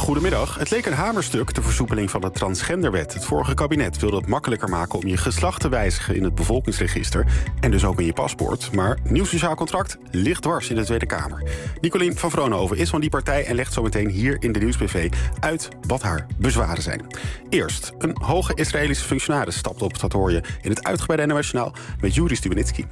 Goedemiddag. Het leek een hamerstuk, de versoepeling van de transgenderwet. Het vorige kabinet wilde het makkelijker maken om je geslacht te wijzigen in het bevolkingsregister en dus ook in je paspoort. Maar nieuw sociaal contract ligt dwars in de Tweede Kamer. Nicolien van Vroonhoven is van die partij en legt zo meteen hier in de Nieuwsbv uit wat haar bezwaren zijn. Eerst, een hoge Israëlische functionaris stapt op. Dat hoor je in het uitgebreide NOS-journaal met Juri Stubenitski.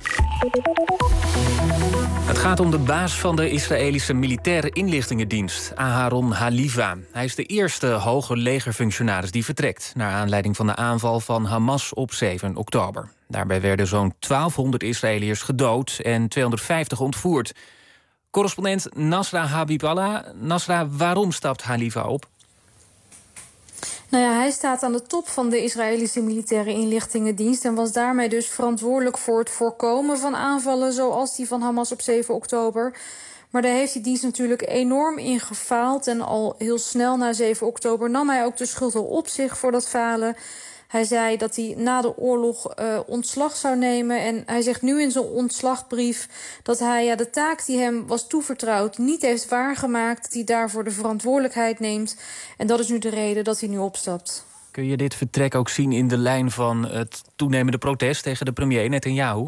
Het gaat om de baas van de Israëlische militaire inlichtingendienst, Aharon Haliva. Hij is de eerste hoge legerfunctionaris die vertrekt, naar aanleiding van de aanval van Hamas op 7 oktober. Daarbij werden zo'n 1200 Israëliërs gedood en 250 ontvoerd. Correspondent Nasra Habiballah. Nasra, waarom stapt Haliva op? Nou ja, hij staat aan de top van de Israëlische militaire inlichtingendienst en was daarmee dus verantwoordelijk voor het voorkomen van aanvallen zoals die van Hamas op 7 oktober. Maar daar heeft die dienst natuurlijk enorm in gefaald en al heel snel na 7 oktober nam hij ook de schuld al op zich voor dat falen. Hij zei dat hij na de oorlog ontslag zou nemen. En hij zegt nu in zijn ontslagbrief dat hij de taak die hem was toevertrouwd niet heeft waargemaakt. Dat hij daarvoor de verantwoordelijkheid neemt. En dat is nu de reden dat hij nu opstapt. Kun je dit vertrek ook zien in de lijn van het toenemende protest tegen de premier Netanyahu?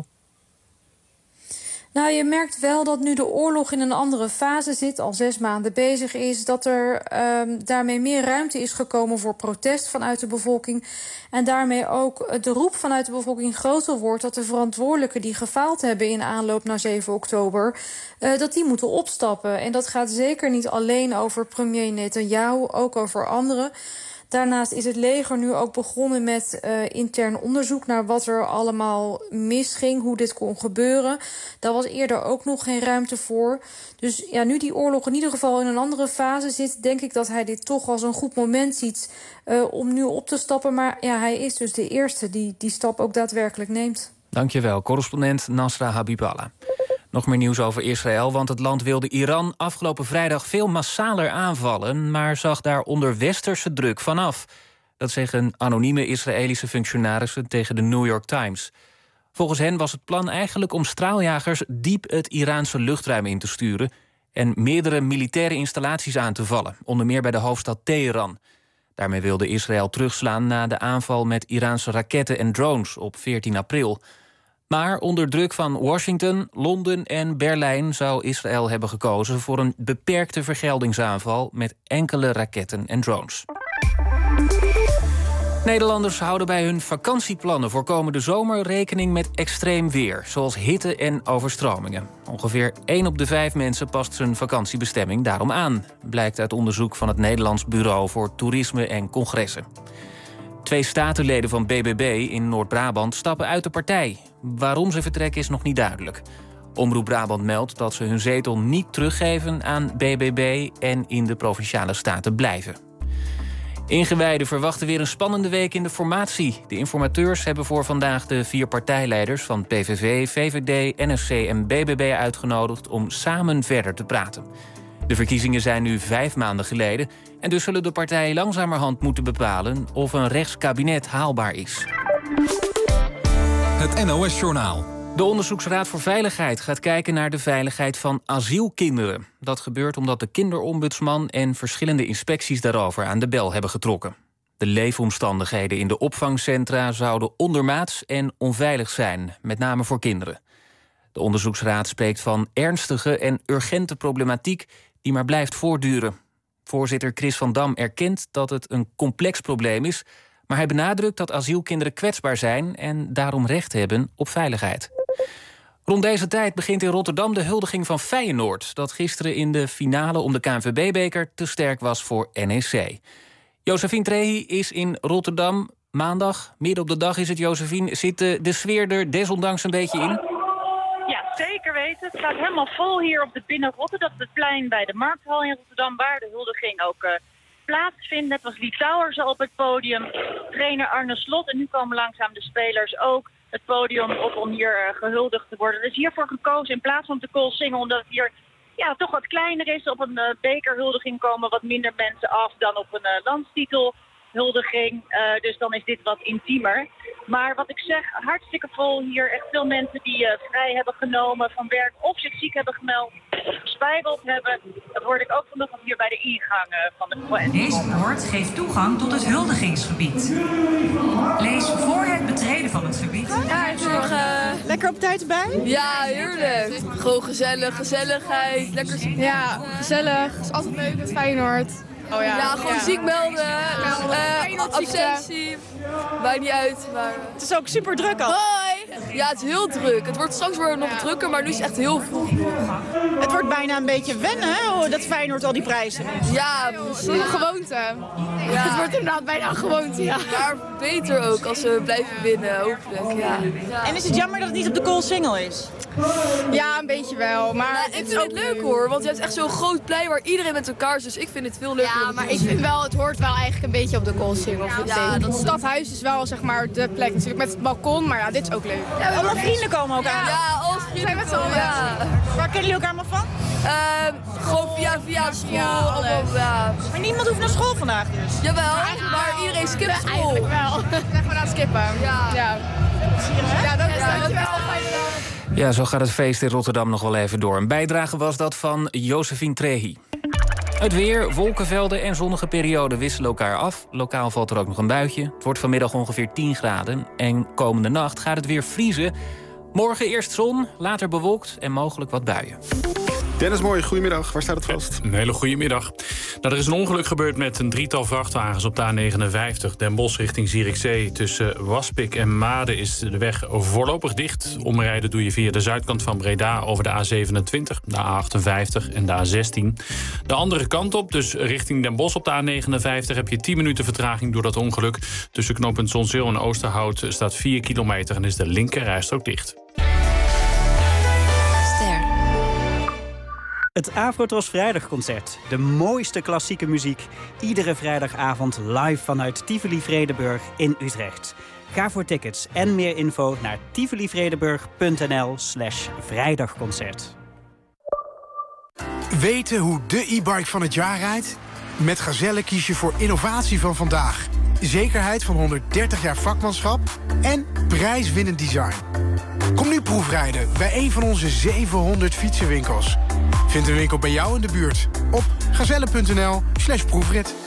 Nou, je merkt wel dat nu de oorlog in een andere fase zit, al 6 maanden bezig is, dat er daarmee meer ruimte is gekomen voor protest vanuit de bevolking. En daarmee ook de roep vanuit de bevolking groter wordt dat de verantwoordelijken die gefaald hebben in aanloop naar 7 oktober, dat die moeten opstappen. En dat gaat zeker niet alleen over premier Netanyahu, ook over anderen. Daarnaast is het leger nu ook begonnen met intern onderzoek naar wat er allemaal misging, hoe dit kon gebeuren. Daar was eerder ook nog geen ruimte voor. Dus ja, nu die oorlog in ieder geval in een andere fase zit, denk ik dat hij dit toch als een goed moment ziet om nu op te stappen. Maar ja, hij is dus de eerste die die stap ook daadwerkelijk neemt. Dankjewel, correspondent Nasra Habiballah. Nog meer nieuws over Israël, want het land wilde Iran afgelopen vrijdag veel massaler aanvallen, maar zag daar onder westerse druk vanaf. Dat zeggen anonieme Israëlische functionarissen tegen de New York Times. Volgens hen was het plan eigenlijk om straaljagers diep het Iraanse luchtruim in te sturen en meerdere militaire installaties aan te vallen, onder meer bij de hoofdstad Teheran. Daarmee wilde Israël terugslaan na de aanval met Iraanse raketten en drones op 14 april. Maar onder druk van Washington, Londen en Berlijn zou Israël hebben gekozen voor een beperkte vergeldingsaanval met enkele raketten en drones. Nederlanders houden bij hun vakantieplannen voor komende zomer rekening met extreem weer, zoals hitte en overstromingen. Ongeveer 1 op de 5 mensen past zijn vakantiebestemming daarom aan, blijkt uit onderzoek van het Nederlands Bureau voor Toerisme en Congressen. 2 statenleden van BBB in Noord-Brabant stappen uit de partij. Waarom ze vertrekken is nog niet duidelijk. Omroep Brabant meldt dat ze hun zetel niet teruggeven aan BBB en in de Provinciale Staten blijven. Ingewijden verwachten weer een spannende week in de formatie. De informateurs hebben voor vandaag de 4 partijleiders van PVV, VVD, NSC en BBB uitgenodigd om samen verder te praten. De verkiezingen zijn nu 5 maanden geleden en dus zullen de partijen langzamerhand moeten bepalen of een rechtskabinet haalbaar is. Het NOS-journaal. De Onderzoeksraad voor Veiligheid gaat kijken naar de veiligheid van asielkinderen. Dat gebeurt omdat de kinderombudsman en verschillende inspecties daarover aan de bel hebben getrokken. De leefomstandigheden in de opvangcentra zouden ondermaats en onveilig zijn, met name voor kinderen. De onderzoeksraad spreekt van ernstige en urgente problematiek die maar blijft voortduren. Voorzitter Chris van Dam erkent dat het een complex probleem is, maar hij benadrukt dat asielkinderen kwetsbaar zijn en daarom recht hebben op veiligheid. Rond deze tijd begint in Rotterdam de huldiging van Feyenoord, dat gisteren in de finale om de KNVB-beker te sterk was voor NEC. Josephine Trehi is in Rotterdam. Maandag, midden op de dag is het, Josephine. Zit de sfeer er desondanks een beetje in? Ja, zeker weten. Het staat helemaal vol hier op de Binnenrotte. Dat is het plein bij de Markthal in Rotterdam, waar de huldiging ook plaatsvindt. Net was Lee Towers al op het podium, trainer Arne Slot. En nu komen langzaam de spelers ook het podium op om hier gehuldigd te worden. Er is hiervoor gekozen in plaats van te Koolsingel, omdat het hier toch wat kleiner is. Op een bekerhuldiging komen wat minder mensen af dan op een landstitel. huldiging. Dus dan is dit wat intiemer. Maar wat ik zeg, hartstikke vol hier. Echt veel mensen die vrij hebben genomen van werk of zich ziek hebben gemeld. Of gespijbeld hebben. Dat hoorde ik ook vanochtend hier bij de ingang van de Groen. Deze poort geeft toegang tot het huldigingsgebied. Lees voor het betreden van het gebied. Ja, lekker op tijd erbij? Ja, heerlijk. Gewoon gezellig, gezelligheid. Lekker. Ja, gezellig. Het is altijd leuk met Feyenoord. Oh ja, gewoon ziek melden. Absentie. Maakt niet uit, maar... Het is ook super druk al. Hoi! Ja, het is heel druk. Het wordt straks weer nog drukker, maar nu is het echt heel vroeg. Het wordt bijna een beetje wennen, hè, dat Feyenoord al die prijzen heeft. Ja, precies. Een gewoonte. Ja. Het wordt inderdaad bijna een gewoonte, ja. Maar beter ook als we blijven winnen, hopelijk, ja. En is het jammer dat het niet op de Koolsingel is? Ja, een beetje wel. Maar ik vind het leuk hoor, want je hebt echt zo'n groot plein waar iedereen met elkaar is. Dus ik vind het veel leuker. Ja, maar ik vind wel, het hoort wel eigenlijk een beetje op de Koolsingel. Ja, dat stadhuis is wel zeg maar de plek natuurlijk met het balkon, maar ja, dit is ook leuk. Ja, allemaal vrienden komen ook aan. Ja, alles vrienden. Zijn met z'n allen. Ja. Waar kennen jullie elkaar allemaal van? Gewoon via school. Ja. Maar niemand hoeft naar school vandaag dus? Jawel, maar iedereen skipt school. Eigenlijk wel. We zijn gewoon aan het skippen. Ja, dat is dankjewel. Ja, zo gaat het feest in Rotterdam nog wel even door. Een bijdrage was dat van Josephine Trehi. Het weer, wolkenvelden en zonnige perioden wisselen elkaar af. Lokaal valt er ook nog een buitje. Het wordt vanmiddag ongeveer 10 graden. En komende nacht gaat het weer vriezen. Morgen eerst zon, later bewolkt en mogelijk wat buien. Dennis Mooi, goedemiddag. Waar staat het vast? Een hele goede middag. Nou, er is een ongeluk gebeurd met een drietal vrachtwagens op de A59. Den Bosch richting Zierikzee. Tussen Waspik en Maden is de weg voorlopig dicht. Omrijden doe je via de zuidkant van Breda over de A27, de A58 en de A16. De andere kant op, dus richting Den Bosch op de A59... heb je 10 minuten vertraging door dat ongeluk. Tussen knooppunt Zonzeel en Oosterhout staat 4 kilometer... en is de linkerrijstrook dicht. Het Afrotros Vrijdagconcert. De mooiste klassieke muziek. Iedere vrijdagavond live vanuit Tivoli Vredenburg in Utrecht. Ga voor tickets en meer info naar tivolivredenburg.nl/vrijdagconcert. Weten hoe de e-bike van het jaar rijdt? Met Gazelle kies je voor innovatie van vandaag. Zekerheid van 130 jaar vakmanschap en prijswinnend design. Kom nu proefrijden bij een van onze 700 fietsenwinkels. Vind een winkel bij jou in de buurt op gazelle.nl/proefrit.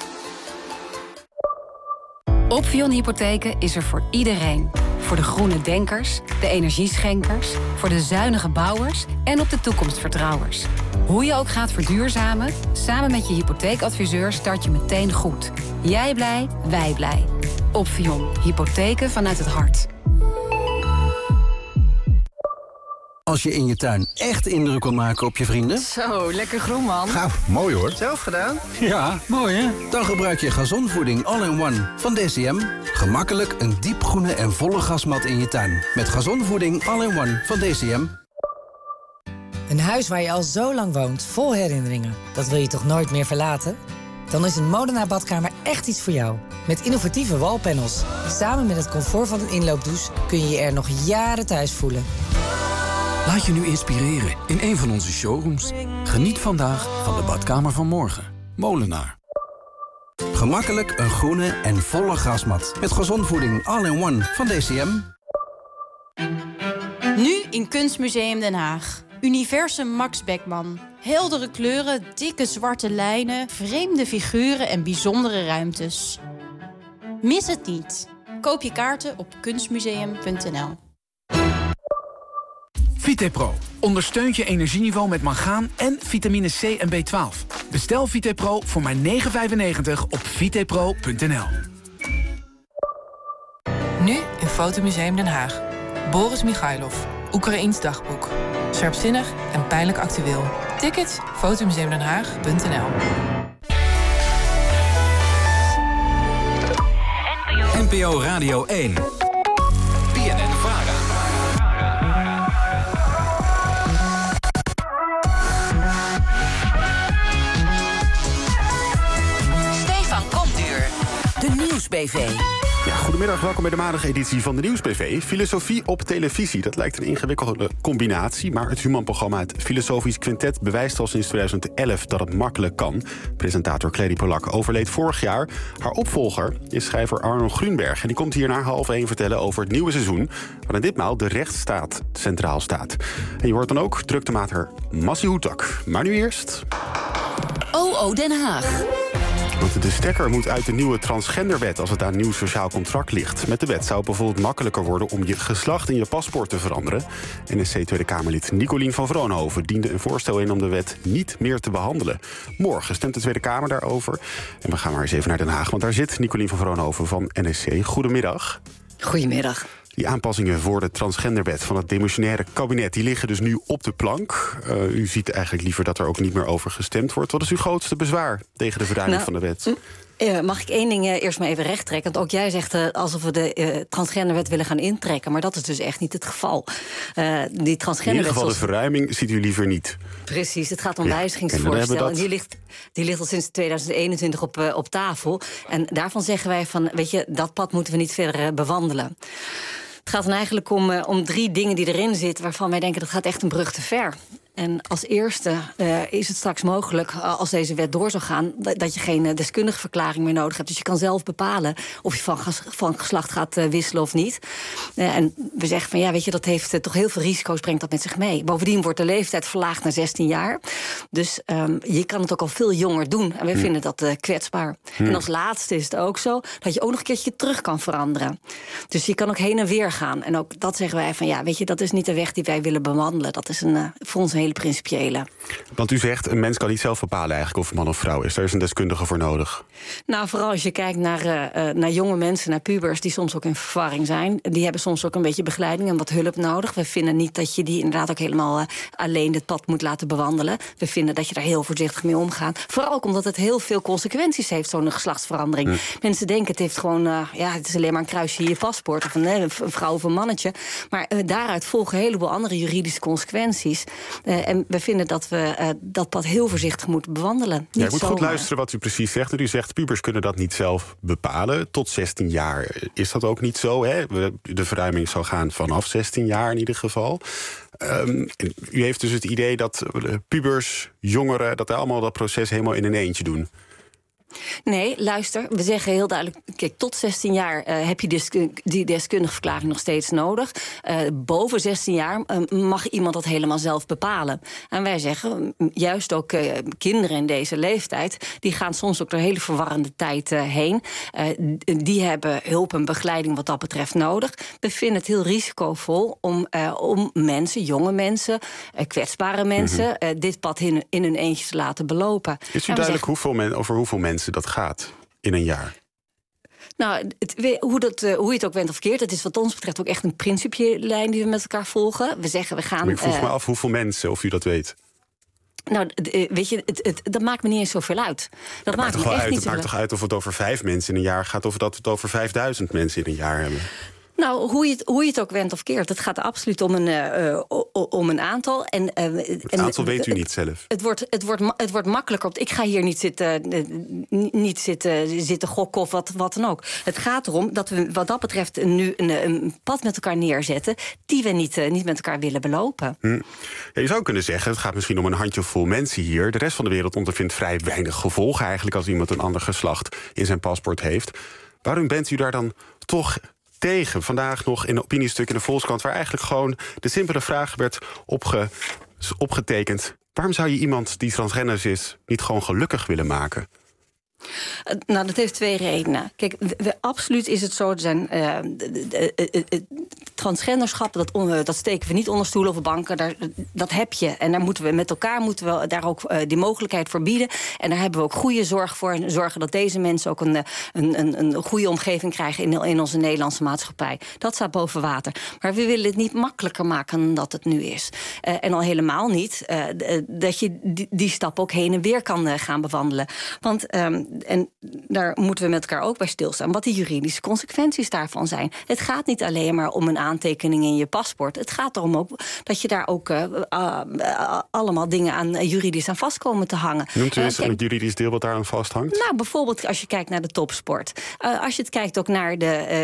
Opvion Hypotheken is er voor iedereen. Voor de groene denkers, de energieschenkers, voor de zuinige bouwers en op de toekomstvertrouwers. Hoe je ook gaat verduurzamen, samen met je hypotheekadviseur start je meteen goed. Jij blij, wij blij. Opvion Hypotheken vanuit het hart. Als je in je tuin echt indruk wil maken op je vrienden... Zo, lekker groen, man. Nou, mooi hoor. Zelf gedaan? Ja, mooi hè? Dan gebruik je gazonvoeding All-in-One van DCM. Gemakkelijk een diepgroene en volle gasmat in je tuin. Met gazonvoeding All-in-One van DCM. Een huis waar je al zo lang woont, vol herinneringen. Dat wil je toch nooit meer verlaten? Dan is een Modena badkamer echt iets voor jou. Met innovatieve wallpanels. Samen met het comfort van een inloopdouche kun je je er nog jaren thuis voelen. Laat je nu inspireren in een van onze showrooms. Geniet vandaag van de badkamer van morgen. Molenaar. Gemakkelijk een groene en volle grasmat. Met gazonvoeding All-in-One van DCM. Nu in Kunstmuseum Den Haag. Universum Max Beckmann. Heldere kleuren, dikke zwarte lijnen, vreemde figuren en bijzondere ruimtes. Mis het niet. Koop je kaarten op kunstmuseum.nl. VitePro ondersteunt je energieniveau met mangaan en vitamine C en B12. Bestel VitePro voor maar €9,95 op vitepro.nl. Nu in Fotomuseum Den Haag. Boris Michailov, Oekraïens dagboek. Scherpzinnig en pijnlijk actueel. Tickets fotomuseumdenhaag.nl. NPO Radio 1. BNN-VARA. Stefan Komduur. De Nieuwsbv. Ja, goedemiddag, welkom bij de maandageditie van de Nieuwsbv. Filosofie op televisie, dat lijkt een ingewikkelde combinatie, maar het humanprogramma Het Filosofisch Quintet bewijst al sinds 2011 dat het makkelijk kan. Presentator Clary Polak overleed vorig jaar. Haar opvolger is schrijver Arno Grunberg en die komt hier na 12:30 vertellen over het nieuwe seizoen, waarin ditmaal de rechtsstaat centraal staat. En je hoort dan ook druktemaker Massi Hoetak. Maar nu eerst... OO Den Haag. Want de stekker moet uit de nieuwe transgenderwet als het aan nieuw sociaal contract ligt. Met de wet zou het bijvoorbeeld makkelijker worden om je geslacht in je paspoort te veranderen. NSC Tweede Kamerlid Nicolien van Vroonhoven diende een voorstel in om de wet niet meer te behandelen. Morgen stemt de Tweede Kamer daarover. En we gaan maar eens even naar Den Haag, want daar zit Nicolien van Vroonhoven van NSC. Goedemiddag. Goedemiddag. Die aanpassingen voor de transgenderwet van het demissionaire kabinet, die liggen dus nu op de plank. U ziet eigenlijk liever dat er ook niet meer over gestemd wordt. Wat is uw grootste bezwaar tegen de verruiming van de wet? Mag ik één ding eerst maar even recht trekken? Want ook jij zegt alsof we de transgenderwet willen gaan intrekken. Maar dat is dus echt niet het geval. Die transgenderwet, in ieder geval de verruiming ziet u liever niet. Precies, het gaat om wijzigingsvoorstel. En die ligt al sinds 2021 op tafel. En daarvan zeggen wij van, weet je, dat pad moeten we niet verder bewandelen. Het gaat dan eigenlijk om 3 dingen die erin zitten waarvan wij denken dat gaat echt een brug te ver. En als eerste is het straks mogelijk, als deze wet door zou gaan, dat je geen deskundige verklaring meer nodig hebt. Dus je kan zelf bepalen of je van geslacht gaat wisselen of niet. En we zeggen van ja, weet je, dat heeft toch heel veel risico's, brengt dat met zich mee. Bovendien wordt de leeftijd verlaagd naar 16 jaar. Dus je kan het ook al veel jonger doen. En wij vinden dat kwetsbaar. En als laatste is het ook zo dat je ook nog een keertje terug kan veranderen. Dus je kan ook heen en weer gaan. En ook dat zeggen wij van ja, weet je, dat is niet de weg die wij willen bewandelen. Dat is voor ons een hele principiële. Want u zegt, een mens kan niet zelf bepalen eigenlijk of man of vrouw is. Daar is een deskundige voor nodig. Nou, vooral als je kijkt naar jonge mensen, naar pubers die soms ook in verwarring zijn. Die hebben soms ook een beetje begeleiding en wat hulp nodig. We vinden niet dat je die inderdaad ook helemaal alleen het pad moet laten bewandelen. We vinden dat je daar heel voorzichtig mee omgaat. Vooral ook omdat het heel veel consequenties heeft, zo'n geslachtsverandering. Mensen denken het heeft gewoon, het is alleen maar een kruisje in je paspoort of een vrouw of een mannetje. Maar daaruit volgen een heleboel andere juridische consequenties. En we vinden dat we dat pad heel voorzichtig moeten bewandelen. Ja, je moet goed luisteren wat u precies zegt. U zegt, pubers kunnen dat niet zelf bepalen. Tot 16 jaar is dat ook niet zo. Hè? De verruiming zou gaan vanaf 16 jaar in ieder geval. U heeft dus het idee dat pubers, jongeren, dat allemaal dat proces helemaal in een eentje doen. Nee, luister, we zeggen heel duidelijk, kijk, tot 16 jaar heb je die deskundige verklaring nog steeds nodig. Boven 16 jaar mag iemand dat helemaal zelf bepalen. En wij zeggen, juist ook kinderen in deze leeftijd, die gaan soms ook door een hele verwarrende tijd heen. Die hebben hulp en begeleiding wat dat betreft nodig. We vinden het heel risicovol om mensen, jonge mensen, kwetsbare mensen, dit pad in hun eentje te laten belopen. Is u duidelijk over hoeveel mensen dat gaat in een jaar? Nou, hoe je het ook went of keert, het is wat ons betreft ook echt een principiële lijn die we met elkaar volgen. We zeggen, we gaan. Maar ik vroeg me af hoeveel mensen, of u dat weet. Nou, weet je, dat maakt me niet eens zoveel uit. Dat maakt me echt niet Het maakt toch uit of het over 5 mensen in een jaar gaat, of dat we het over 5000 mensen in een jaar hebben. Nou, hoe je het ook went of keert, het gaat absoluut om een aantal. Het aantal weet u niet zelf. Het wordt makkelijker. Ik ga hier niet zitten gokken of wat dan ook. Het gaat erom dat we wat dat betreft nu een pad met elkaar neerzetten die we niet met elkaar willen belopen. Ja, je zou kunnen zeggen, het gaat misschien om een handjevol mensen hier. De rest van de wereld ondervindt vrij weinig gevolgen eigenlijk als iemand een ander geslacht in zijn paspoort heeft. Waarom bent u daar dan toch tegen? Vandaag nog in een opiniestuk in de Volkskrant, waar eigenlijk gewoon de simpele vraag werd opgetekend: waarom zou je iemand die transgender is niet gewoon gelukkig willen maken? Nou, dat heeft 2 redenen. Kijk, absoluut is het zo, er zijn transgenderschap, dat steken we niet onder stoelen of banken. Dat heb je. En daar moeten we met elkaar daar ook die mogelijkheid voor bieden. En daar hebben we ook goede zorg voor. En zorgen dat deze mensen ook een goede omgeving krijgen in onze Nederlandse maatschappij. Dat staat boven water. Maar we willen het niet makkelijker maken dan dat het nu is. En al helemaal niet dat je die stap ook heen en weer kan gaan bewandelen. Want en daar moeten we met elkaar ook bij stilstaan, wat die juridische consequenties daarvan zijn. Het gaat niet alleen maar om een aantekening in je paspoort. Het gaat erom ook dat je daar ook allemaal dingen aan juridisch aan vast komen te hangen. Noemt u eens een juridisch deel wat daar aan vasthangt? Nou, bijvoorbeeld als je kijkt naar de topsport. Als je het kijkt ook naar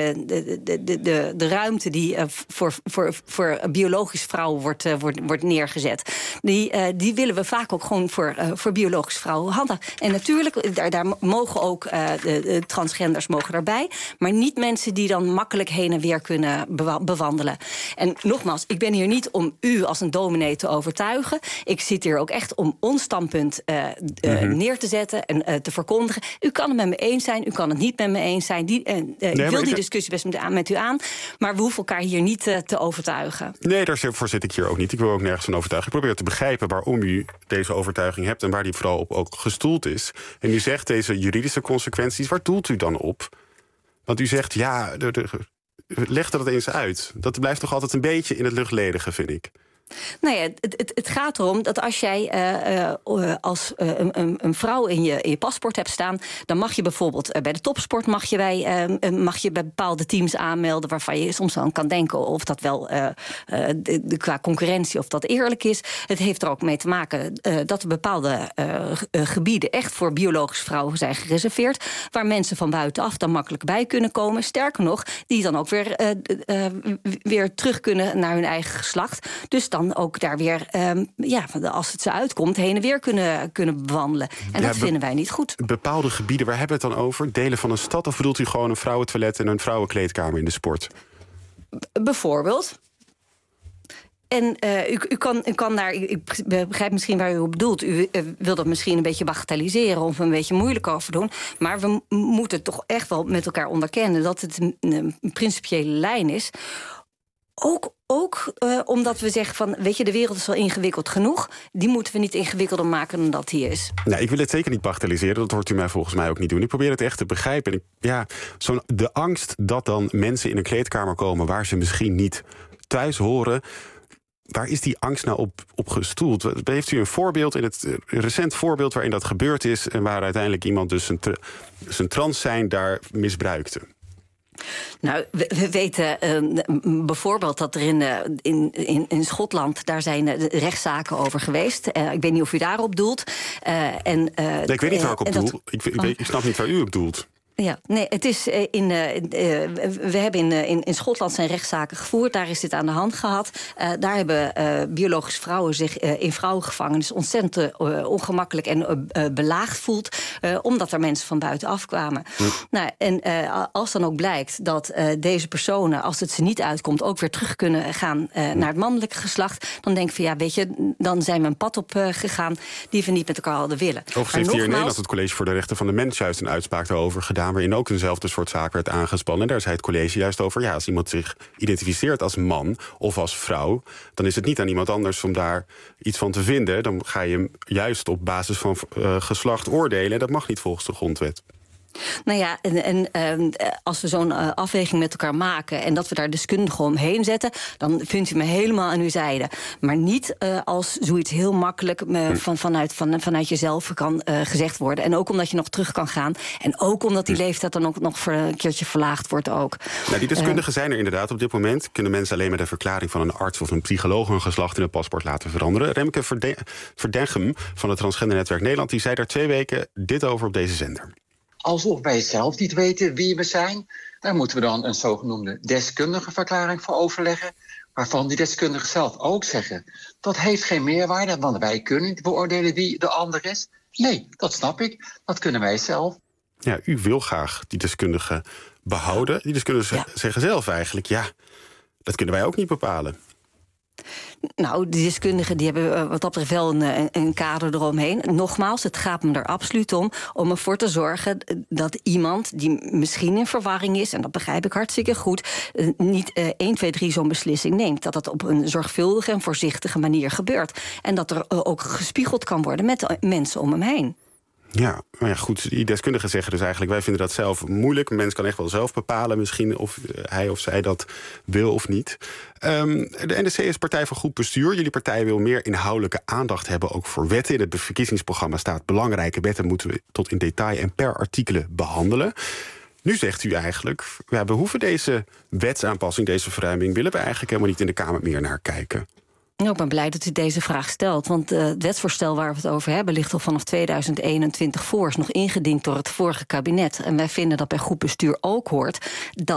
de ruimte die voor biologische vrouwen wordt neergezet. Die willen we vaak ook gewoon voor biologische vrouwen handhaven. En natuurlijk, daar mogen ook de transgenders mogen daarbij. Maar niet mensen die dan makkelijk heen en weer kunnen bewandelen. En nogmaals, ik ben hier niet om u als een dominee te overtuigen. Ik zit hier ook echt om ons standpunt neer te zetten en te verkondigen. U kan het met me eens zijn, u kan het niet met me eens zijn. Ik wil die discussie best met u aan. Maar we hoeven elkaar hier niet te overtuigen. Nee, daarvoor zit ik hier ook niet. Ik wil ook nergens van overtuigen. Ik probeer te begrijpen waarom u deze overtuiging hebt en waar die vooral op ook gestoeld is. En u zegt deze juridische consequenties, waar doelt u dan op? Want u zegt, ja, leg dat eens uit. Dat blijft toch altijd een beetje in het luchtledige, vind ik. Nou ja, het gaat erom dat als jij als een vrouw in je paspoort hebt staan, dan mag je bijvoorbeeld bij de topsport mag je bij bepaalde teams aanmelden waarvan je soms aan kan denken of dat wel qua concurrentie of dat eerlijk is. Het heeft er ook mee te maken dat er bepaalde gebieden echt voor biologische vrouwen zijn gereserveerd, waar mensen van buitenaf dan makkelijk bij kunnen komen. Sterker nog, die dan ook weer terug kunnen naar hun eigen geslacht. Dus dan ook daar weer, als het ze uitkomt, heen en weer kunnen bewandelen. En dat vinden wij niet goed. Bepaalde gebieden, waar hebben we het dan over? Delen van een stad, of bedoelt u gewoon een vrouwentoilet en een vrouwenkleedkamer in de sport? Bijvoorbeeld. En u kan daar, ik begrijp misschien waar u op bedoelt. U wil dat misschien een beetje bagatelliseren of een beetje moeilijk over doen. Maar we moeten toch echt wel met elkaar onderkennen dat het een principiële lijn is. Ook omdat we zeggen van, weet je, de wereld is wel ingewikkeld genoeg. Die moeten we niet ingewikkelder maken dan dat die is. Nou, ik wil het zeker niet bagatelliseren. Dat hoort u mij volgens mij ook niet doen. Ik probeer het echt te begrijpen. De angst dat dan mensen in een kleedkamer komen waar ze misschien niet thuis horen. Waar is die angst nou op gestoeld? Heeft u een voorbeeld, een recent voorbeeld waarin dat gebeurd is en waar uiteindelijk iemand dus zijn trans zijn daar misbruikte? Nou, we weten bijvoorbeeld dat er in Schotland, daar zijn rechtszaken over geweest. Ik weet niet of u daarop doelt. Nee, ik weet niet waar ik op doel. Ik snap niet waar u op doelt. Ja, nee, het is we hebben in Schotland zijn rechtszaken gevoerd. Daar is dit aan de hand gehad. Daar hebben biologische vrouwen zich in vrouwengevangenis ontzettend ongemakkelijk en belaagd voelt, omdat er mensen van buitenaf kwamen. Nou, en als dan ook blijkt dat deze personen, als het ze niet uitkomt, ook weer terug kunnen gaan naar het mannelijke geslacht, dan denk ik van, ja, weet je, dan zijn we een pad op gegaan die we niet met elkaar hadden willen. Overigens heeft hier in Nederland het College voor de Rechten van de Mens juist een uitspraak daarover gedaan, waarin ook eenzelfde soort zaak werd aangespannen. En daar zei het college juist over, ja, als iemand zich identificeert als man of als vrouw, dan is het niet aan iemand anders om daar iets van te vinden. Dan ga je hem juist op basis van geslacht oordelen. En dat mag niet volgens de grondwet. Nou ja, en als we zo'n afweging met elkaar maken en dat we daar deskundigen omheen zetten, dan vindt u me helemaal aan uw zijde. Maar niet als zoiets heel makkelijk vanuit jezelf kan gezegd worden. En ook omdat je nog terug kan gaan. En ook omdat die leeftijd dan ook nog voor een keertje verlaagd wordt ook. Nou, die deskundigen zijn er inderdaad. Op dit moment kunnen mensen alleen met een verklaring van een arts of een psycholoog hun geslacht in het paspoort laten veranderen. Remke Verdegem van het Transgendernetwerk Nederland, die zei daar 2 weken dit over op deze zender. Alsof wij zelf niet weten wie we zijn. Daar moeten we dan een zogenoemde deskundige verklaring voor overleggen, waarvan die deskundigen zelf ook zeggen, dat heeft geen meerwaarde, want wij kunnen niet beoordelen wie de ander is. Nee, dat snap ik. Dat kunnen wij zelf. Ja, u wil graag die deskundigen behouden. Die deskundigen zeggen zelf eigenlijk, ja, dat kunnen wij ook niet bepalen. Nou, de deskundigen die hebben wat dat betreft wel een kader eromheen. Nogmaals, het gaat me er absoluut om ervoor te zorgen dat iemand die misschien in verwarring is, en dat begrijp ik hartstikke goed, niet 1, 2, 3 zo'n beslissing neemt. Dat dat op een zorgvuldige en voorzichtige manier gebeurt. En dat er ook gespiegeld kan worden met de mensen om hem heen. Ja, maar ja, goed, die deskundigen zeggen dus eigenlijk... wij vinden dat zelf moeilijk. Een mens kan echt wel zelf bepalen misschien of hij of zij dat wil of niet. De NSC is partij van goed bestuur. Jullie partij wil meer inhoudelijke aandacht hebben, ook voor wetten. In het verkiezingsprogramma staat... belangrijke wetten moeten we tot in detail en per artikelen behandelen. Nu zegt u eigenlijk, we hoeven deze wetsaanpassing, deze verruiming... willen we eigenlijk helemaal niet in de Kamer meer naar kijken. Ik ben blij dat u deze vraag stelt. Want het wetsvoorstel waar we het over hebben... ligt al vanaf 2021 voor. Is nog ingediend door het vorige kabinet. En wij vinden dat bij goed bestuur ook hoort...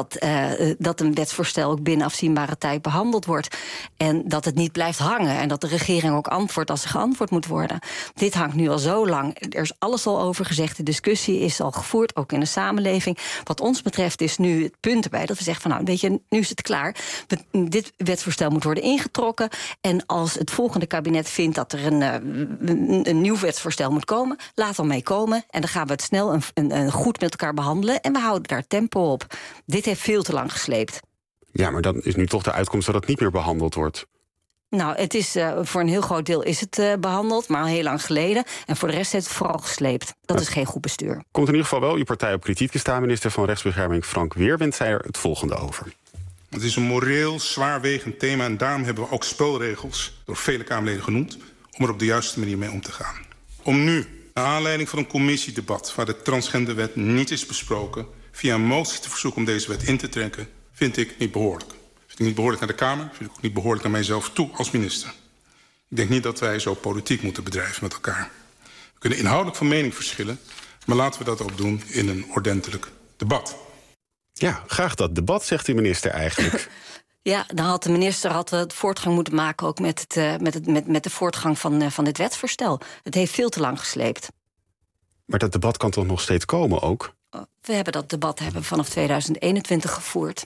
dat een wetsvoorstel ook binnen afzienbare tijd behandeld wordt. En dat het niet blijft hangen. En dat de regering ook antwoordt als er geantwoord moet worden. Dit hangt nu al zo lang. Er is alles al over gezegd. De discussie is al gevoerd, ook in de samenleving. Wat ons betreft is nu het punt erbij... dat we zeggen van nou, weet je, nu is het klaar. Dit wetsvoorstel moet worden ingetrokken... En als het volgende kabinet vindt dat er een nieuw wetsvoorstel moet komen... laat dan mee komen en dan gaan we het snel en goed met elkaar behandelen... en we houden daar tempo op. Dit heeft veel te lang gesleept. Ja, maar dan is nu toch de uitkomst dat het niet meer behandeld wordt. Nou, het is voor een heel groot deel is het behandeld, maar al heel lang geleden. En voor de rest heeft het vooral gesleept. Dat is geen goed bestuur. Komt in ieder geval wel uw partij op kritiek te staan. Minister van Rechtsbescherming Frank Weerwind zei er het volgende over. Het is een moreel zwaarwegend thema en daarom hebben we ook spelregels... door vele Kamerleden genoemd, om er op de juiste manier mee om te gaan. Om nu, naar aanleiding van een commisiedebat... waar de transgenderwet niet is besproken... via een motie te verzoeken om deze wet in te trekken... vind ik niet behoorlijk. Vind ik niet behoorlijk naar de Kamer, vind ik ook niet behoorlijk naar mijzelf toe als minister. Ik denk niet dat wij zo politiek moeten bedrijven met elkaar. We kunnen inhoudelijk van mening verschillen... maar laten we dat ook doen in een ordentelijk debat. Ja, graag dat debat, zegt de minister eigenlijk. Ja, dan had de minister het voortgang moeten maken... ook met de voortgang van dit wetsvoorstel. Het heeft veel te lang gesleept. Maar dat debat kan toch nog steeds komen ook? We hebben dat debat vanaf 2021 gevoerd.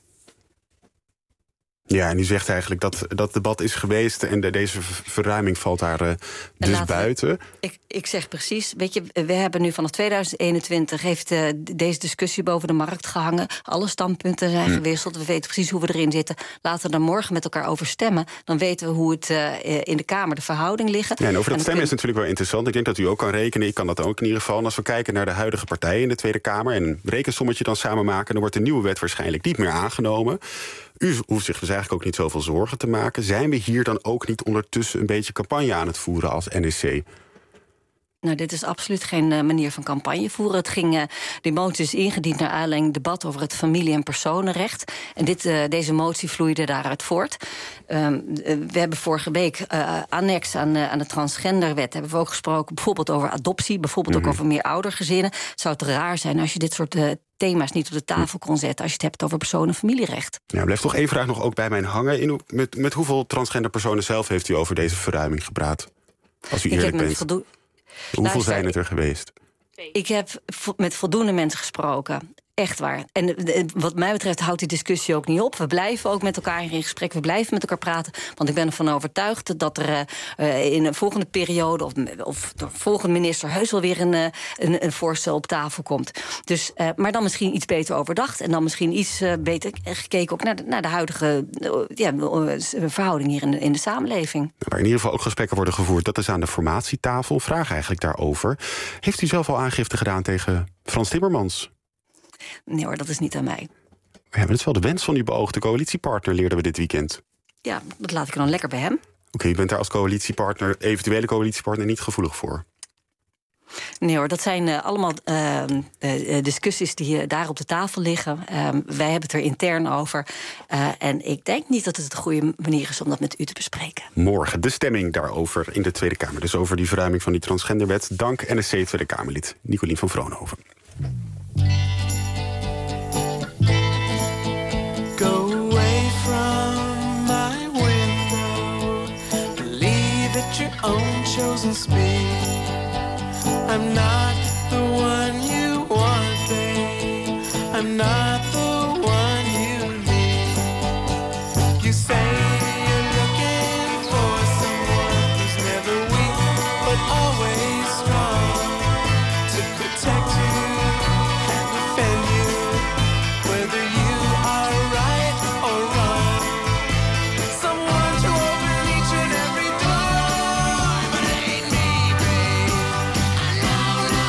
Ja, en u zegt eigenlijk dat debat is geweest... en deze verruiming valt daar dus buiten. Ik zeg precies, weet je, we hebben nu vanaf 2021... heeft deze discussie boven de markt gehangen. Alle standpunten zijn gewisseld. We weten precies hoe we erin zitten. Laten we er morgen met elkaar over stemmen. Dan weten we hoe het in de Kamer de verhouding liggen. Ja, en over dat stemmen is natuurlijk wel interessant. Ik denk dat u ook kan rekenen. Ik kan dat ook in ieder geval. En als we kijken naar de huidige partijen in de Tweede Kamer... en een rekensommetje dan samen maken... dan wordt de nieuwe wet waarschijnlijk niet meer aangenomen... U hoeft zich dus eigenlijk ook niet zoveel zorgen te maken. Zijn we hier dan ook niet ondertussen een beetje campagne aan het voeren als NSC? Nou, dit is absoluut geen manier van campagne voeren. Die motie is ingediend naar aanleiding debat over het familie- en personenrecht. En deze motie vloeide daaruit voort. We hebben vorige week annex aan de transgenderwet... hebben we ook gesproken bijvoorbeeld over adoptie... bijvoorbeeld ook over meeroudergezinnen. Zou het raar zijn als je dit soort thema's niet op de tafel kon zetten... als je het hebt over persoon- en familierecht. Ja, blijft toch één vraag nog ook bij mij hangen. Met hoeveel transgender personen zelf heeft u over deze verruiming gepraat? Als u eerlijk bent. Hoeveel zijn het er geweest? Ik heb met voldoende mensen gesproken. Echt waar. En wat mij betreft houdt die discussie ook niet op. We blijven ook met elkaar in gesprek. We blijven met elkaar praten. Want ik ben ervan overtuigd dat er in een volgende periode... of de volgende minister heus wel weer een voorstel op tafel komt. Dus, maar dan misschien iets beter overdacht. En dan misschien iets beter gekeken ook naar de huidige verhouding hier in de samenleving. Waar in ieder geval ook gesprekken worden gevoerd. Dat is aan de formatietafel. Vraag eigenlijk daarover. Heeft u zelf al aangifte gedaan tegen Frans Timmermans? Nee hoor, dat is niet aan mij. Ja, maar dat is wel de wens van uw beoogde coalitiepartner, leerden we dit weekend. Ja, dat laat ik dan lekker bij hem. Oké, u bent daar als coalitiepartner, eventuele coalitiepartner, niet gevoelig voor? Nee hoor, dat zijn allemaal discussies die daar op de tafel liggen. Wij hebben het er intern over. En ik denk niet dat het de goede manier is om dat met u te bespreken. Morgen de stemming daarover in de Tweede Kamer. Dus over die verruiming van die transgenderwet. Dank NSC Tweede Kamerlid Nicolien van Vroonhoven. Go away from my window. Believe that your own chosen speed. I'm not the one you want, babe. I'm not the one you need. You say you're looking for someone who's never weak, but always strong to protect you and defend you, whether you are right or wrong. Someone to open each and every door, but it ain't me, babe. I know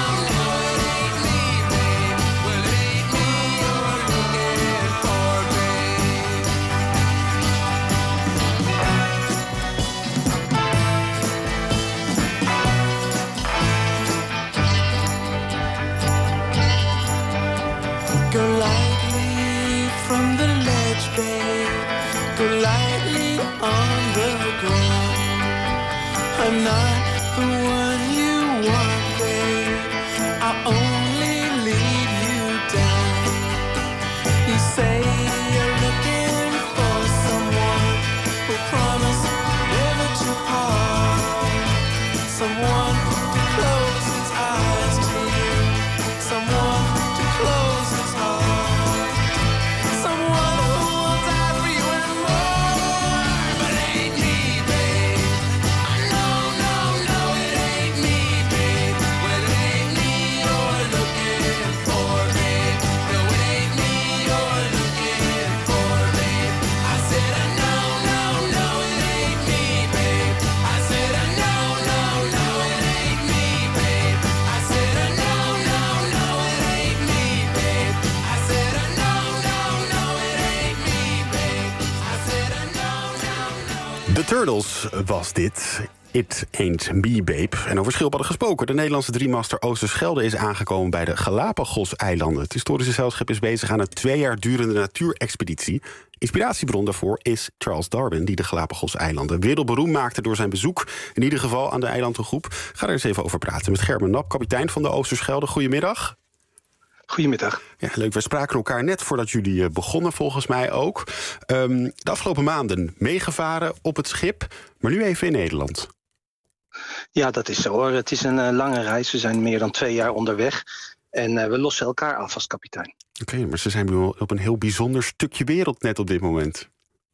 not the one you want, babe. I only lead you down. You say you're looking for someone who promise never to part. Someone to close his eyes to you. Someone to close his heart. Someone who will die for you and more. But it ain't me, babe. No, no, no, it ain't me, babe. Well, it ain't me you're looking for, babe. No, it ain't me you're looking for, babe. I said no, no, no, it ain't me, babe. I said no, no, no, it ain't me, babe. I said no, no, no, it ain't me, babe. I said no, no, no, it ain't me, babe. I said no, no, no. The Turtles was dit. It Ain't Me, Babe. En over schildpadden gesproken. De Nederlandse driemaster Oosterschelde is aangekomen bij de Galapagos-eilanden. Het historische zeilschip is bezig aan een 2 jaar durende natuurexpeditie. Inspiratiebron daarvoor is Charles Darwin, die de Galapagos-eilanden wereldberoemd maakte door zijn bezoek, in ieder geval aan de eilandengroep. Ga er eens even over praten met Gerben Nap, kapitein van de Oosterschelde. Goedemiddag. Goedemiddag. Ja, leuk. We spraken elkaar net voordat jullie begonnen, volgens mij ook. De afgelopen maanden meegevaren op het schip, maar nu even in Nederland. Ja, dat is zo hoor. Het is een lange reis. We zijn meer dan 2 jaar onderweg. En we lossen elkaar af als kapitein. Oké, maar ze zijn nu op een heel bijzonder stukje wereld net op dit moment.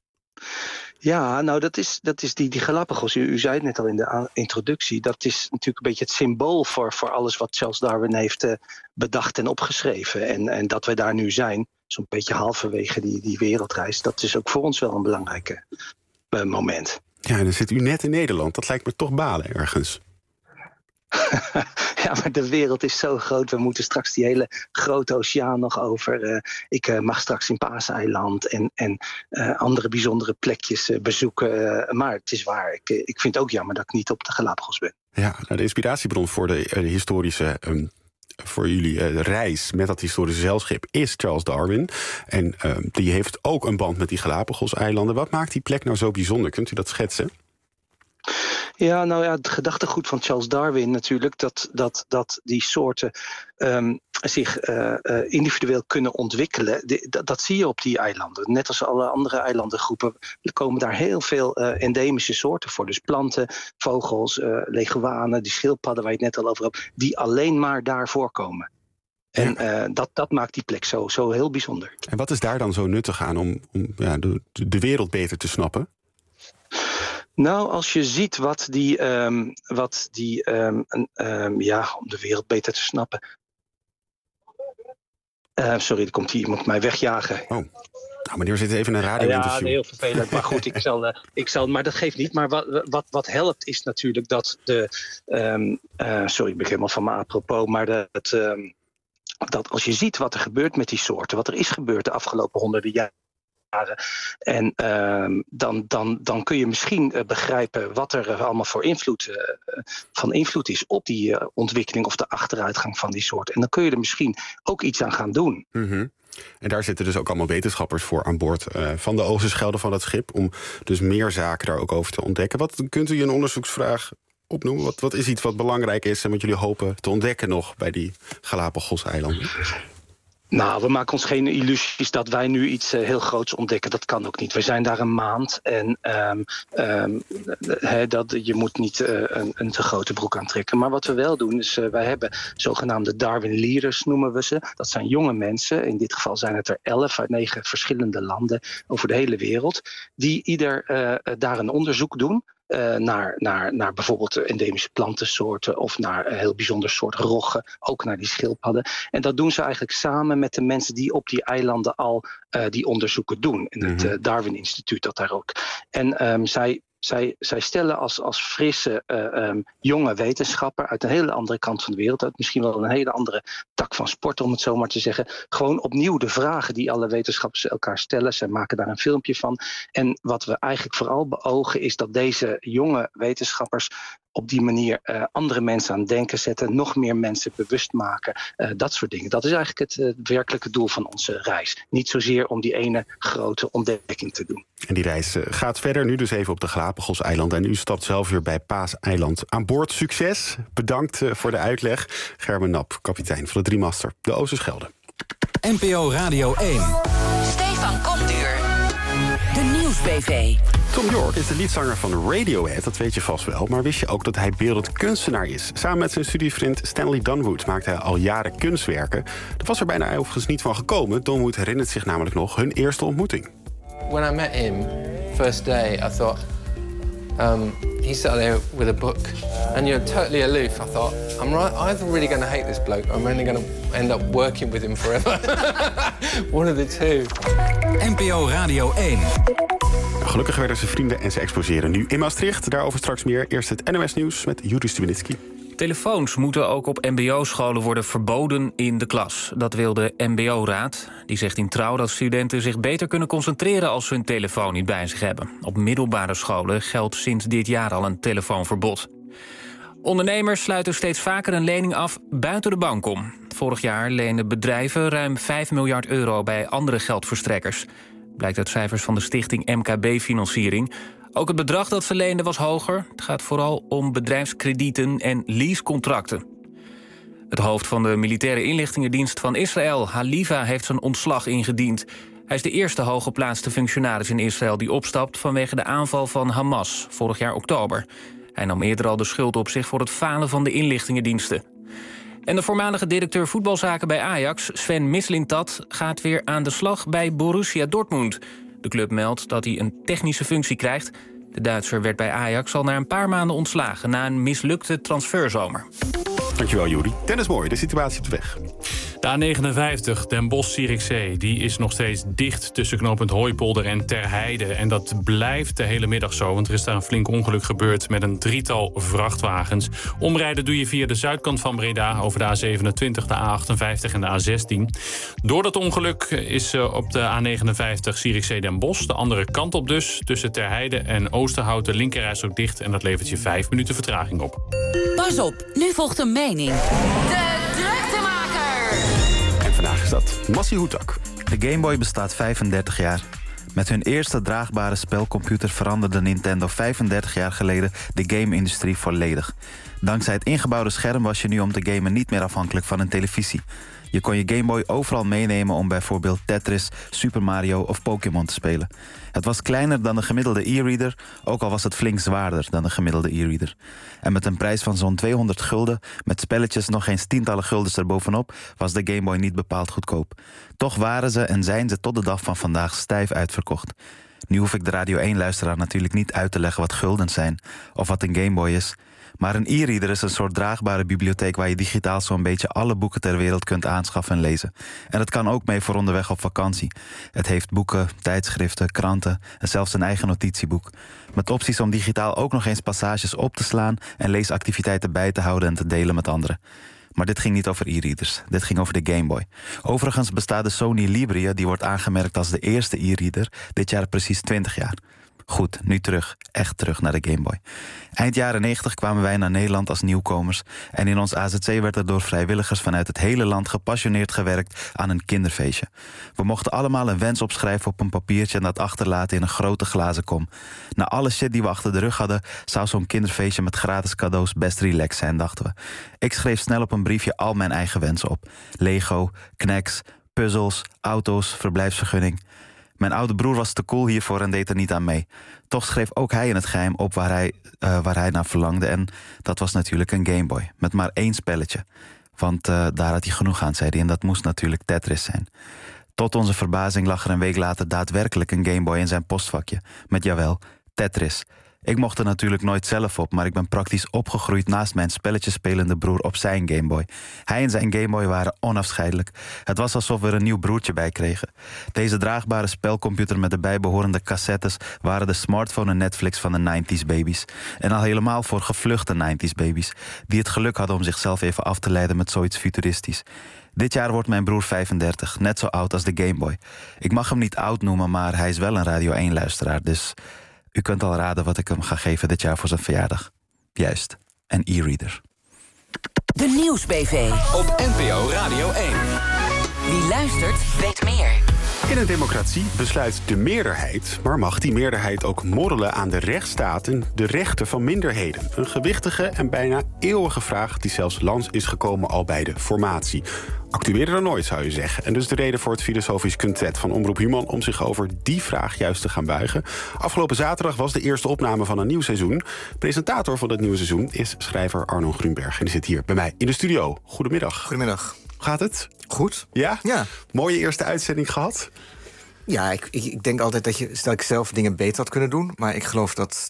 Ja, nou dat is die Galapagos. U zei het net al in de introductie. Dat is natuurlijk een beetje het symbool voor alles wat Charles Darwin heeft bedacht en opgeschreven. En dat wij daar nu zijn, zo'n beetje halverwege die wereldreis, dat is ook voor ons wel een belangrijk moment. Ja, en dan zit u net in Nederland. Dat lijkt me toch balen ergens. Ja, maar de wereld is zo groot. We moeten straks die hele grote oceaan nog over. Ik mag straks in Paaseiland en andere bijzondere plekjes bezoeken. Maar het is waar. Ik vind het ook jammer dat ik niet op de Galapagos ben. Ja, nou, de inspiratiebron voor de historische voor jullie reis met dat historische zeilschip is Charles Darwin. En die heeft ook een band met die Galapagos-eilanden. Wat maakt die plek nou zo bijzonder? Kunt u dat schetsen? Ja, nou ja, het gedachtegoed van Charles Darwin natuurlijk, dat die soorten zich individueel kunnen ontwikkelen. Dat zie je op die eilanden. Net als alle andere eilandengroepen komen daar heel veel endemische soorten voor. Dus planten, vogels, leguanen, die schildpadden waar je het net al over hebt, die alleen maar daar voorkomen. En dat maakt die plek zo heel bijzonder. En wat is daar dan zo nuttig aan om de wereld beter te snappen? Nou, als je ziet om de wereld beter te snappen. Sorry, er komt hier iemand mij wegjagen. Oh, nou meneer, zit even in een radio-interview. Ja, heel vervelend. Maar goed, ik zal, maar dat geeft niet. Maar wat helpt is natuurlijk dat sorry, ik ben helemaal van me apropos, maar dat als je ziet wat er gebeurt met die soorten, wat er is gebeurd de afgelopen honderden jaren. En dan kun je misschien begrijpen wat er allemaal voor invloed is op die ontwikkeling of de achteruitgang van die soort. En dan kun je er misschien ook iets aan gaan doen. Mm-hmm. En daar zitten dus ook allemaal wetenschappers voor aan boord van de Oosterschelde van dat schip, om dus meer zaken daar ook over te ontdekken. Wat kunt u een onderzoeksvraag opnoemen? Wat is iets wat belangrijk is en wat jullie hopen te ontdekken nog bij die Galapagos-eilanden? Nou, we maken ons geen illusies dat wij nu iets heel groots ontdekken. Dat kan ook niet. We zijn daar een maand en je moet niet een te grote broek aantrekken. Maar wat we wel doen is, wij hebben zogenaamde Darwin Leaders noemen we ze. Dat zijn jonge mensen, in dit geval zijn het er 11 uit 9 verschillende landen over de hele wereld, die ieder daar een onderzoek doen. Naar bijvoorbeeld endemische plantensoorten of naar een heel bijzonder soort roggen, ook naar die schildpadden. En dat doen ze eigenlijk samen met de mensen die op die eilanden al die onderzoeken doen. En het Darwin Instituut dat daar ook. En zij stellen als frisse, jonge wetenschapper uit een hele andere kant van de wereld, uit misschien wel een hele andere tak van sport, om het zo maar te zeggen, gewoon opnieuw de vragen die alle wetenschappers elkaar stellen. Zij maken daar een filmpje van. En wat we eigenlijk vooral beogen is dat deze jonge wetenschappers op die manier andere mensen aan het denken zetten, nog meer mensen bewust maken, dat soort dingen. Dat is eigenlijk het werkelijke doel van onze reis. Niet zozeer om die ene grote ontdekking te doen. En die reis gaat verder, nu dus even op de Galapagos-eilanden. En u stapt zelf weer bij Paaseiland aan boord. Succes, bedankt voor de uitleg. Gerben Nap, kapitein van de Driemaster, de Oosterschelde. NPO Radio 1. Stefan Komduur. De Nieuwsbv. Tom York is de liedzanger van Radiohead, dat weet je vast wel. Maar wist je ook dat hij beeldend kunstenaar is? Samen met zijn studievriend Stanley Dunwood maakt hij al jaren kunstwerken. Dat was er bijna overigens niet van gekomen. Dunwood herinnert zich namelijk nog hun eerste ontmoeting. When I met him, first day, I thought, he sat there with a book, and you're totally aloof. I thought, I'm either really going to hate this bloke, or I'm only going to end up working with him forever. One of the two. NPO Radio 1. Gelukkig werden ze vrienden en ze exposeren nu in Maastricht. Daarover straks meer. Eerst het NOS Nieuws met Juri Stubenitski. Telefoons moeten ook op mbo-scholen worden verboden in de klas. Dat wil de mbo-raad. Die zegt in Trouw dat studenten zich beter kunnen concentreren als ze hun telefoon niet bij zich hebben. Op middelbare scholen geldt sinds dit jaar al een telefoonverbod. Ondernemers sluiten steeds vaker een lening af buiten de bank om. Vorig jaar leenden bedrijven ruim 5 miljard euro bij andere geldverstrekkers. Blijkt uit cijfers van de stichting MKB-financiering. Ook het bedrag dat ze leenden was hoger. Het gaat vooral om bedrijfskredieten en leasecontracten. Het hoofd van de militaire inlichtingendienst van Israël, Haliva, heeft zijn ontslag ingediend. Hij is de eerste hooggeplaatste functionaris in Israël die opstapt vanwege de aanval van Hamas vorig jaar oktober. Hij nam eerder al de schuld op zich voor het falen van de inlichtingendiensten. En de voormalige directeur voetbalzaken bij Ajax, Sven Mislintat, gaat weer aan de slag bij Borussia Dortmund. De club meldt dat hij een technische functie krijgt. De Duitser werd bij Ajax al na een paar maanden ontslagen na een mislukte transferzomer. Dankjewel, Juri. Tennis mooi, de situatie op de weg. De A59, Den Bosch-Zierikzee, die is nog steeds dicht tussen knooppunt Hooipolder en Terheide. En dat blijft de hele middag zo, want er is daar een flink ongeluk gebeurd met een 3-tal vrachtwagens. Omrijden doe je via de zuidkant van Breda over de A27, de A58 en de A16. Door dat ongeluk is op de A59 Zierikzee-Den Bosch de andere kant op dus. Tussen Terheide en Oosterhout de linkerreis ook dicht en dat levert je 5 minuten vertraging op. Pas op, nu volgt een mening. De druktemaker. En vandaag is dat Massi Hoetak. De Game Boy bestaat 35 jaar. Met hun eerste draagbare spelcomputer veranderde Nintendo 35 jaar geleden de game-industrie volledig. Dankzij het ingebouwde scherm was je nu om te gamen niet meer afhankelijk van een televisie. Je kon je Game Boy overal meenemen om bijvoorbeeld Tetris, Super Mario of Pokémon te spelen. Het was kleiner dan de gemiddelde e-reader, ook al was het flink zwaarder dan de gemiddelde e-reader. En met een prijs van zo'n 200 gulden, met spelletjes nog eens tientallen guldens erbovenop, was de Game Boy niet bepaald goedkoop. Toch waren ze en zijn ze tot de dag van vandaag stijf uitverkocht. Nu hoef ik de Radio 1-luisteraar natuurlijk niet uit te leggen wat guldens zijn of wat een Game Boy is. Maar een e-reader is een soort draagbare bibliotheek waar je digitaal zo'n beetje alle boeken ter wereld kunt aanschaffen en lezen. En het kan ook mee voor onderweg op vakantie. Het heeft boeken, tijdschriften, kranten en zelfs een eigen notitieboek. Met opties om digitaal ook nog eens passages op te slaan en leesactiviteiten bij te houden en te delen met anderen. Maar dit ging niet over e-readers, dit ging over de Game Boy. Overigens bestaat de Sony Libria, die wordt aangemerkt als de eerste e-reader, dit jaar precies 20 jaar. Goed, nu terug, echt terug naar de Game Boy. Eind jaren 90 kwamen wij naar Nederland als nieuwkomers en in ons AZC werd er door vrijwilligers vanuit het hele land gepassioneerd gewerkt aan een kinderfeestje. We mochten allemaal een wens opschrijven op een papiertje en dat achterlaten in een grote glazen kom. Na alle shit die we achter de rug hadden, zou zo'n kinderfeestje met gratis cadeaus best relaxed zijn, dachten we. Ik schreef snel op een briefje al mijn eigen wensen op. Lego, Knacks, puzzels, auto's, verblijfsvergunning. Mijn oude broer was te cool hiervoor en deed er niet aan mee. Toch schreef ook hij in het geheim op waar hij naar verlangde. En dat was natuurlijk een Game Boy, met maar 1 spelletje. Want daar had hij genoeg aan, zei hij, en dat moest natuurlijk Tetris zijn. Tot onze verbazing lag er een week later daadwerkelijk een Game Boy in zijn postvakje. Met jawel, Tetris. Ik mocht er natuurlijk nooit zelf op, maar ik ben praktisch opgegroeid naast mijn spelletjespelende broer op zijn Game Boy. Hij en zijn Game Boy waren onafscheidelijk. Het was alsof we er een nieuw broertje bij kregen. Deze draagbare spelcomputer met de bijbehorende cassettes waren de smartphone en Netflix van de 90s baby's. En al helemaal voor gevluchte 90s baby's, die het geluk hadden om zichzelf even af te leiden met zoiets futuristisch. Dit jaar wordt mijn broer 35, net zo oud als de Game Boy. Ik mag hem niet oud noemen, maar hij is wel een Radio 1-luisteraar, dus u kunt al raden wat ik hem ga geven dit jaar voor zijn verjaardag. Juist, en e-reader. De Nieuwsbv. Op NPO Radio 1. Wie luistert, weet meer. In een democratie besluit de meerderheid, maar mag die meerderheid ook morrelen aan de rechtsstaat en de rechten van minderheden? Een gewichtige en bijna eeuwige vraag die zelfs langs is gekomen al bij de formatie. Actueerder dan nooit, zou je zeggen. En dus de reden voor het filosofisch quintet van Omroep Human om zich over die vraag juist te gaan buigen. Afgelopen zaterdag was de eerste opname van een nieuw seizoen. Presentator van het nieuwe seizoen is schrijver Arno Grunberg. En die zit hier bij mij in de studio. Goedemiddag. Goedemiddag. Gaat het? Goed. Ja? Ja. Mooie eerste uitzending gehad? Ja, ik denk altijd dat ik zelf dingen beter had kunnen doen. Maar ik geloof dat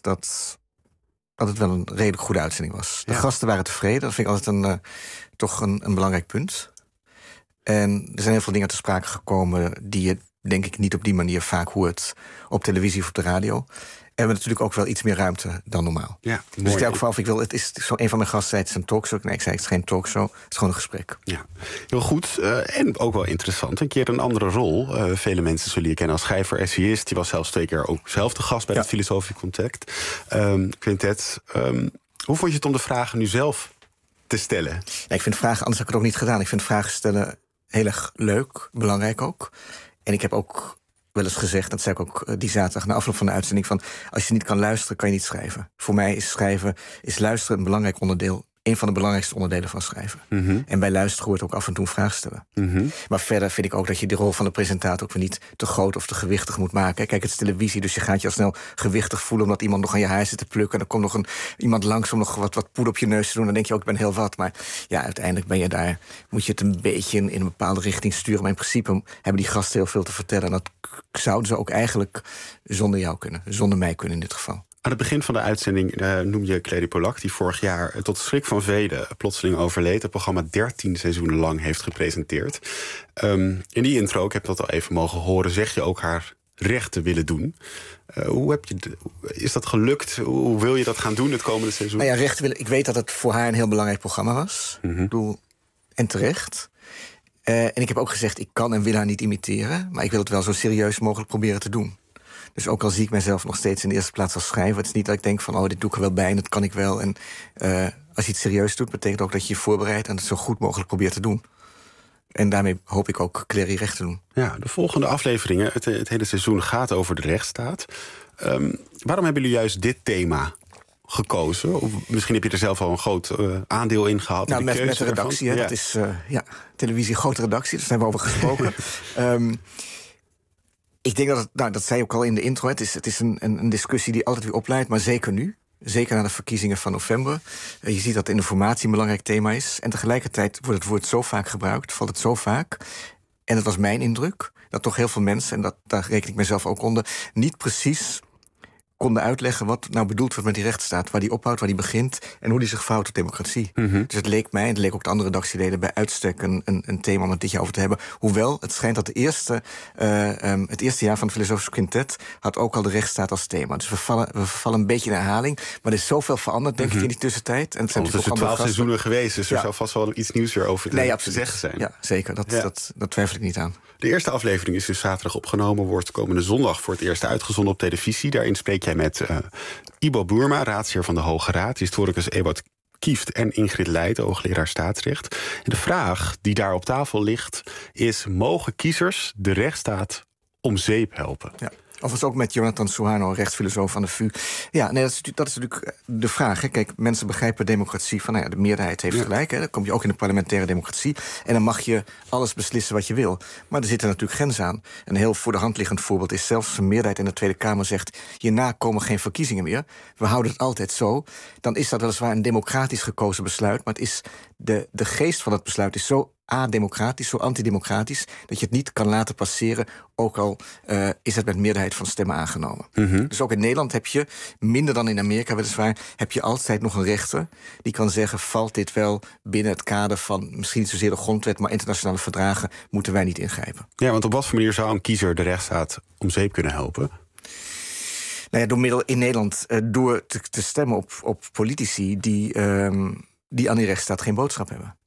het wel een redelijk goede uitzending was. De gasten waren tevreden. Dat vind ik altijd toch een belangrijk punt. En er zijn heel veel dingen te sprake gekomen die je, denk ik, niet op die manier vaak hoort op televisie of op de radio. En we hebben natuurlijk ook wel iets meer ruimte dan normaal. Ja, dus ik dacht of het is zo, een van mijn gasten zei het is een talkshow. Nee, ik zei het is geen talkshow, het is gewoon een gesprek. Ja, heel goed. En ook wel interessant. Een keer een andere rol. Vele mensen zullen je kennen als schrijver, essayist. Die was zelfs 2 keer ook zelf de gast bij het Filosofisch Quintet. Hoe vond je het om de vragen nu zelf te stellen? Ja, ik vind vragen, anders had ik het ook niet gedaan. Ik vind vragen stellen heel erg leuk, belangrijk ook. En ik heb ook wel eens gezegd, dat zei ik ook die zaterdag na afloop van de uitzending, van als je niet kan luisteren, kan je niet schrijven. Voor mij is luisteren een belangrijk onderdeel, een van de belangrijkste onderdelen van schrijven. Mm-hmm. En bij luisteren hoort ook af en toe een vraag stellen. Mm-hmm. Maar verder vind ik ook dat je de rol van de presentator ook weer niet te groot of te gewichtig moet maken. Kijk, het is televisie, dus je gaat je al snel gewichtig voelen omdat iemand nog aan je haar zit te plukken. En dan komt nog iemand langs om nog wat poeder op je neus te doen. Dan denk je ook, ik ben heel wat. Maar ja, uiteindelijk ben je daar, moet je het een beetje in een bepaalde richting sturen. Maar in principe hebben die gasten heel veel te vertellen. En dat zouden ze ook eigenlijk zonder jou kunnen. Zonder mij kunnen in dit geval. Aan het begin van de uitzending noem je Clary Polak, die vorig jaar tot schrik van velen plotseling overleed. Het programma 13 seizoenen lang heeft gepresenteerd. In die intro, ik heb dat al even mogen horen, zeg je ook haar recht te willen doen. Is dat gelukt? Hoe wil je dat gaan doen het komende seizoen? Nou ja, recht willen. Ik weet dat het voor haar een heel belangrijk programma was. Mm-hmm. Ik bedoel, en terecht. En ik heb ook gezegd, ik kan en wil haar niet imiteren, maar ik wil het wel zo serieus mogelijk proberen te doen. Dus ook al zie ik mezelf nog steeds in de eerste plaats als schrijver, het is niet dat ik denk van, dit doe ik er wel bij en dat kan ik wel. En als je het serieus doet, betekent ook dat je je voorbereidt en het zo goed mogelijk probeert te doen. En daarmee hoop ik ook Clary recht te doen. Ja, de volgende afleveringen, het hele seizoen gaat over de rechtsstaat. Waarom hebben jullie juist dit thema gekozen? Of misschien heb je er zelf al een groot aandeel in gehad. Nou, met de redactie, hè, dat is televisie, grote redactie, daar hebben we over gesproken. Ik denk dat zei je ook al in de intro, het is een discussie die altijd weer opleidt, maar zeker nu. Zeker na de verkiezingen van november. Je ziet dat informatie een belangrijk thema is. En tegelijkertijd wordt het woord zo vaak gebruikt, valt het zo vaak. En het was mijn indruk dat toch heel veel mensen, en daar reken ik mezelf ook onder, niet precies konden uitleggen wat nou bedoeld wordt met die rechtsstaat. Waar die ophoudt, waar die begint en hoe die zich vouwt tot democratie. Mm-hmm. Dus het leek mij, en het leek ook de andere redactieleden bij uitstek een thema om het dit jaar over te hebben. Hoewel, het schijnt dat het eerste jaar van het Filosofisch Quintet had ook al de rechtsstaat als thema. Dus we vallen een beetje in herhaling. Maar er is zoveel veranderd, denk ik, in die tussentijd. En het zijn natuurlijk 12 seizoenen geweest, dus er zou vast wel iets nieuws weer over te zeggen zijn. Ja, zeker. Dat twijfel ik niet aan. De eerste aflevering is dus zaterdag opgenomen, wordt komende zondag voor het eerst uitgezonden op televisie. Daarin spreek jij met Ibo Boerma, raadsheer van de Hoge Raad, historicus Ewout Kieft en Ingrid Leijten, hoogleraar staatsrecht. En de vraag die daar op tafel ligt is: mogen kiezers de rechtsstaat om zeep helpen? Ja. Overigens ook met Jonathan Suharno, rechtsfilosoof van de VU. Ja, nee, dat is natuurlijk de vraag. Hè. Kijk, mensen begrijpen democratie van, de meerderheid heeft gelijk. Hè. Dan kom je ook in de parlementaire democratie. En dan mag je alles beslissen wat je wil. Maar er zitten natuurlijk grenzen aan. Een heel voor de hand liggend voorbeeld is zelfs een meerderheid in de Tweede Kamer zegt: hierna komen geen verkiezingen meer. We houden het altijd zo. Dan is dat weliswaar een democratisch gekozen besluit. Maar het is de geest van het besluit is zo ademocratisch, zo antidemocratisch, dat je het niet kan laten passeren, ook al is het met meerderheid van stemmen aangenomen. Mm-hmm. Dus ook in Nederland heb je, minder dan in Amerika weliswaar, heb je altijd nog een rechter die kan zeggen: valt dit wel binnen het kader van misschien niet zozeer de grondwet, maar internationale verdragen, moeten wij niet ingrijpen. Ja, want op wat voor manier zou een kiezer de rechtsstaat om zeep kunnen helpen? Nou ja, in Nederland door te stemmen op politici die aan die rechtsstaat geen boodschap hebben.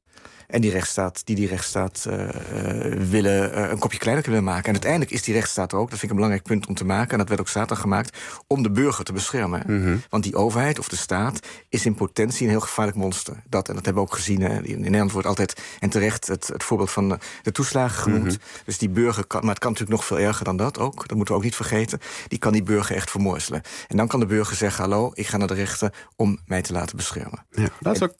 En die rechtsstaat willen een kopje kleiner kunnen maken. En uiteindelijk is die rechtsstaat er ook, dat vind ik een belangrijk punt om te maken, en dat werd ook zaterdag gemaakt, om de burger te beschermen. Mm-hmm. Want die overheid of de staat is in potentie een heel gevaarlijk monster. En dat hebben we ook gezien. Hè. In Nederland wordt altijd, en terecht, het voorbeeld van de toeslagen genoemd. Mm-hmm. Dus die burger kan, maar het kan natuurlijk nog veel erger dan dat ook. Dat moeten we ook niet vergeten. Die kan die burger echt vermorzelen. En dan kan de burger zeggen, hallo, ik ga naar de rechter om mij te laten beschermen. Ja, laten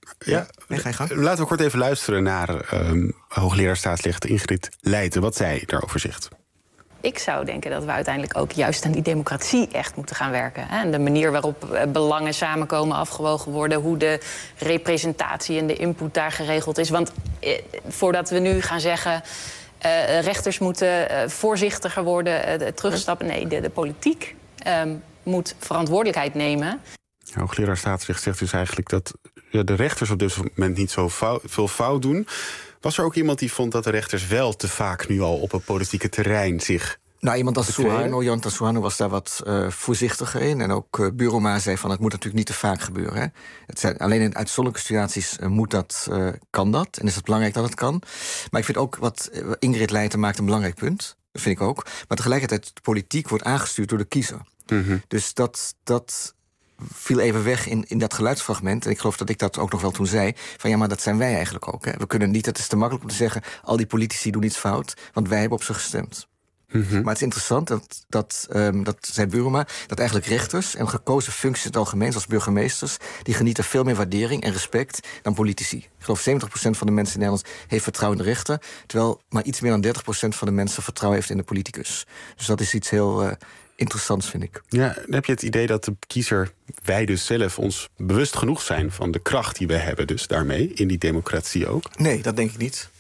we kort even luisteren naar hoogleraar staatsrecht Ingrid Leijten, wat zij daarover zegt. Ik zou denken dat we uiteindelijk ook juist aan die democratie echt moeten gaan werken. En de manier waarop belangen samenkomen, afgewogen worden, hoe de representatie en de input daar geregeld is. Want voordat we nu gaan zeggen, rechters moeten voorzichtiger worden, terugstappen. Nee, de politiek moet verantwoordelijkheid nemen. Hoogleraar staatsrecht zegt dus eigenlijk dat de rechters op dit moment niet zo veel fout doen. Was er ook iemand die vond dat de rechters wel te vaak nu al op het politieke terrein zich... Nou, iemand als Jonathan Suharno was daar wat voorzichtiger in. En ook Buruma zei van, het moet natuurlijk niet te vaak gebeuren. Hè. Het zijn, alleen in uitzonderlijke situaties kan dat. En is het belangrijk dat het kan. Maar ik vind ook wat Ingrid Leijten maakt een belangrijk punt. Dat vind ik ook. Maar tegelijkertijd, de politiek wordt aangestuurd door de kiezer. Mm-hmm. Dus dat viel even weg in dat geluidsfragment. En ik geloof dat ik dat ook nog wel toen zei. Van ja, maar dat zijn wij eigenlijk ook. Hè. We kunnen niet, het is te makkelijk om te zeggen, al die politici doen iets fout, want wij hebben op ze gestemd. Mm-hmm. Maar het is interessant, dat zei Buruma, dat eigenlijk rechters en gekozen functies in het algemeen, zoals burgemeesters, die genieten veel meer waardering en respect dan politici. Ik geloof 70% van de mensen in Nederland heeft vertrouwen in de rechter, terwijl maar iets meer dan 30% van de mensen vertrouwen heeft in de politicus. Dus dat is iets heel interessants, vind ik. Ja, dan heb je het idee dat de kiezer, wij dus zelf, ons bewust genoeg zijn van de kracht die we hebben dus daarmee, in die democratie ook? Nee, dat denk ik niet.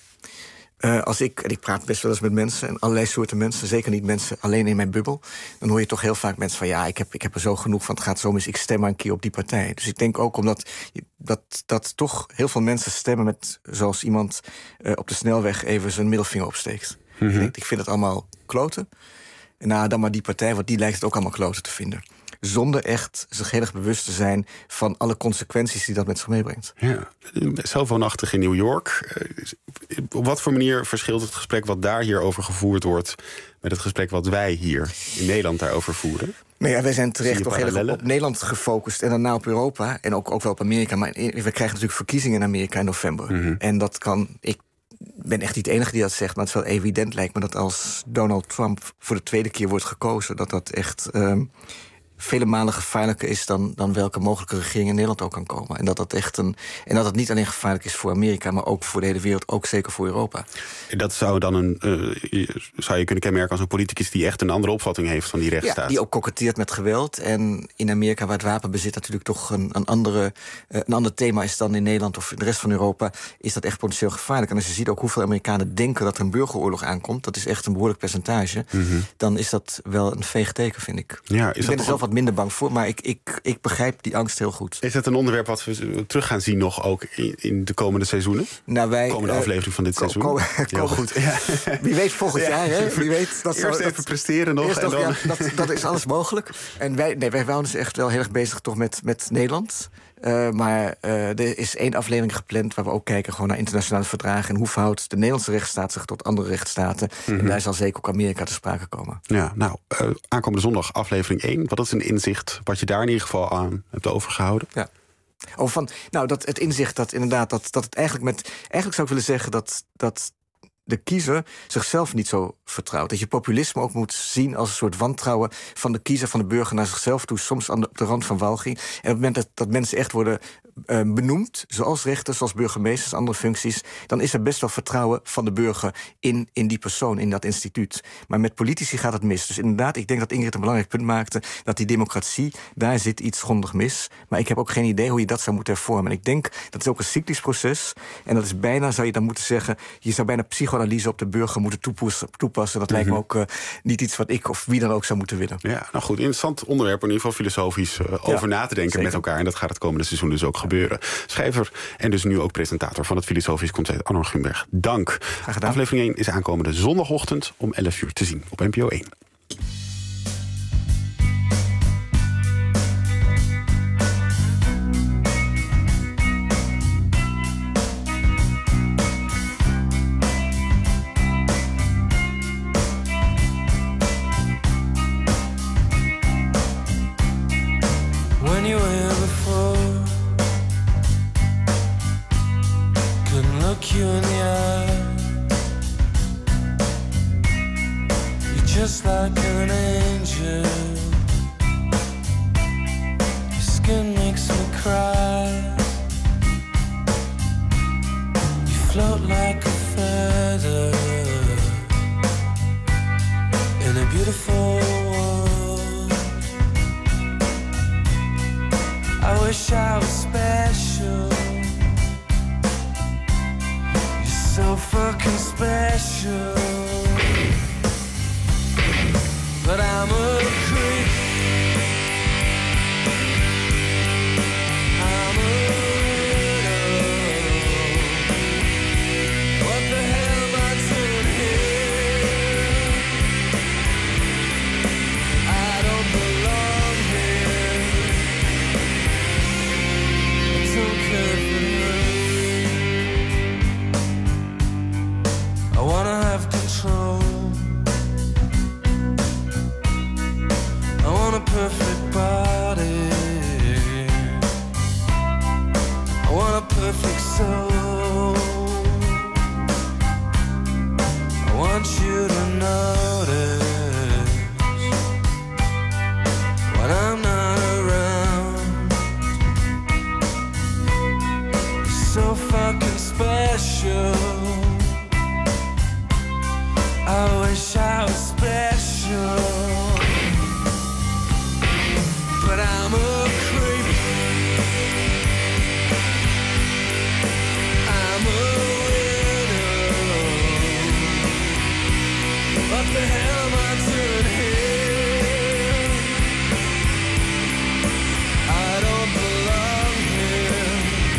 Ik praat best wel eens met mensen en allerlei soorten mensen, zeker niet mensen alleen in mijn bubbel, dan hoor je toch heel vaak mensen van ja, ik heb er zo genoeg van, het gaat zo mis, ik stem maar een keer op die partij. Dus ik denk ook omdat dat toch heel veel mensen stemmen met, zoals iemand op de snelweg even zijn middelvinger opsteekt. Mm-hmm. Ik vind het allemaal kloten. En dan maar die partij, want die lijkt het ook allemaal kloten te vinden. Zonder echt zich heel erg bewust te zijn van alle consequenties die dat met zich meebrengt. Ja, zelf woonachtig in New York. Op wat voor manier verschilt het gesprek wat daar hierover gevoerd wordt met het gesprek wat wij hier in Nederland daarover voeren? Nou ja, wij zijn terecht toch heel erg op Nederland gefocust en daarna op Europa en ook wel op Amerika. Maar we krijgen natuurlijk verkiezingen in Amerika in november. Mm-hmm. En dat kan, ik ben echt niet de enige die dat zegt, maar het is wel evident, lijkt me, dat als Donald Trump voor de tweede keer wordt gekozen, dat echt vele malen gevaarlijker is dan welke mogelijke regering in Nederland ook kan komen. En dat het niet alleen gevaarlijk is voor Amerika, maar ook voor de hele wereld, ook zeker voor Europa. Dat zou dan zou je kunnen kenmerken als een politicus die echt een andere opvatting heeft van die rechtsstaat. Ja, die ook koketteert met geweld. En in Amerika, waar het wapenbezit natuurlijk toch een ander thema is dan in Nederland of in de rest van Europa, is dat echt potentieel gevaarlijk. En als je ziet ook hoeveel Amerikanen denken dat er een burgeroorlog aankomt, dat is echt een behoorlijk percentage, dan is dat wel een veeg teken, vind ik. Ja, ik ben er zelf wat minder bang voor, maar ik begrijp die angst heel goed. Is dat een onderwerp wat we terug gaan zien nog ook in de komende seizoenen? Nou, komende aflevering van dit seizoen? Goed. Ja. Wie weet volgend jaar, hè? Wie weet, eerst even presteren nog. En dan... dat is alles mogelijk. En wij wouden dus echt wel heel erg bezig toch met Nederland. Maar er is 1 aflevering gepland waar we ook kijken gewoon naar internationale verdragen en hoe verhoudt de Nederlandse rechtsstaat zich tot andere rechtsstaten. Mm-hmm. En daar zal zeker ook Amerika te sprake komen. Ja, aankomende zondag aflevering 1. Wat is een inzicht wat je daar in ieder geval aan hebt overgehouden? Ja. Dat het inzicht dat inderdaad dat het eigenlijk zou ik willen zeggen dat de kiezer zichzelf niet zo vertrouwt. Dat je populisme ook moet zien als een soort wantrouwen van de kiezer, van de burger naar zichzelf toe, soms op de rand van walging. En op het moment dat mensen echt worden benoemd, zoals rechters, zoals burgemeesters, andere functies, dan is er best wel vertrouwen van de burger in die persoon, in dat instituut. Maar met politici gaat het mis. Dus inderdaad, ik denk dat Ingrid een belangrijk punt maakte, dat die democratie, daar zit iets grondig mis. Maar ik heb ook geen idee hoe je dat zou moeten hervormen. En ik denk, dat is ook een cyclisch proces. En dat is bijna, zou je dan moeten zeggen, je zou bijna psychoanalyse op de burger moeten toepassen. Dat lijkt me ook niet iets wat ik of wie dan ook zou moeten willen. Ja, nou goed, interessant onderwerp, in ieder geval filosofisch over na te denken zeker met elkaar. En dat gaat het komende seizoen dus ook gebeuren. Schrijver en dus nu ook presentator van het Filosofisch Concert, Arno Grunberg. Dank. Graag gedaan. Aflevering 1 is aankomende zondagochtend om 11 uur te zien op NPO 1. just like an angel. Your skin makes me cry. You float like a feather in a beautiful world. I wish I was special. You're so fucking special. But I'm a creep. I'm a widow. What the hell am I doing here? I don't belong here. I don't care for you. I wanna have control. I want a perfect body. I want a perfect soul. I want you to notice when I'm not around. You're so fucking special. I wish I was special. But I'm a creep. I'm a widow. What the hell am I doing here? I don't belong here.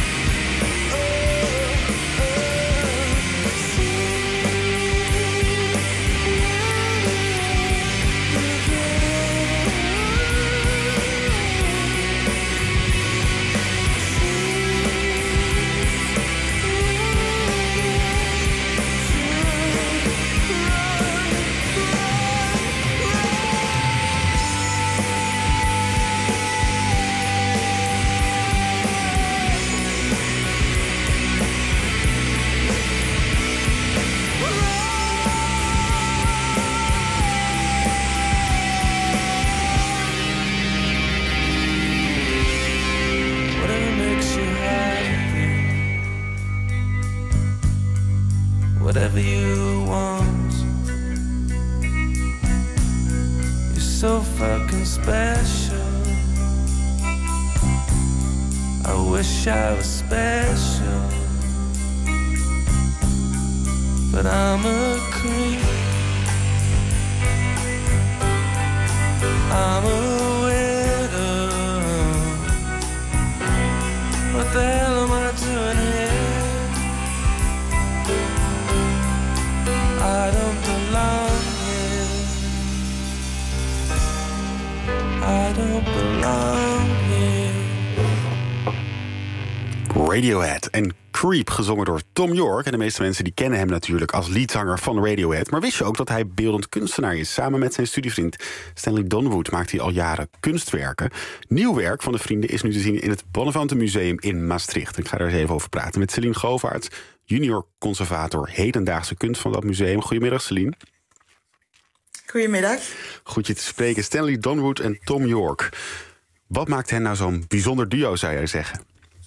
Whatever you want. You're so fucking special. I wish I was special. But I'm a creep. I'm a widow. What the hell am I doing here? I don't belong here. I don't belong here. Radiohead en Creep, gezongen door Thom Yorke. En de meeste mensen die kennen hem natuurlijk als leadzanger van Radiohead. Maar wist je ook dat hij beeldend kunstenaar is? Samen met zijn studievriend Stanley Donwood maakt hij al jaren kunstwerken. Nieuw werk van de vrienden is nu te zien in het Bonnevante Museum in Maastricht. Ik ga daar eens even over praten met Celine Govaerts, junior conservator hedendaagse kunst van dat museum. Goedemiddag, Celine. Goedemiddag. Goed je te spreken. Stanley Donwood en Thom Yorke. Wat maakt hen nou zo'n bijzonder duo, zou jij zeggen?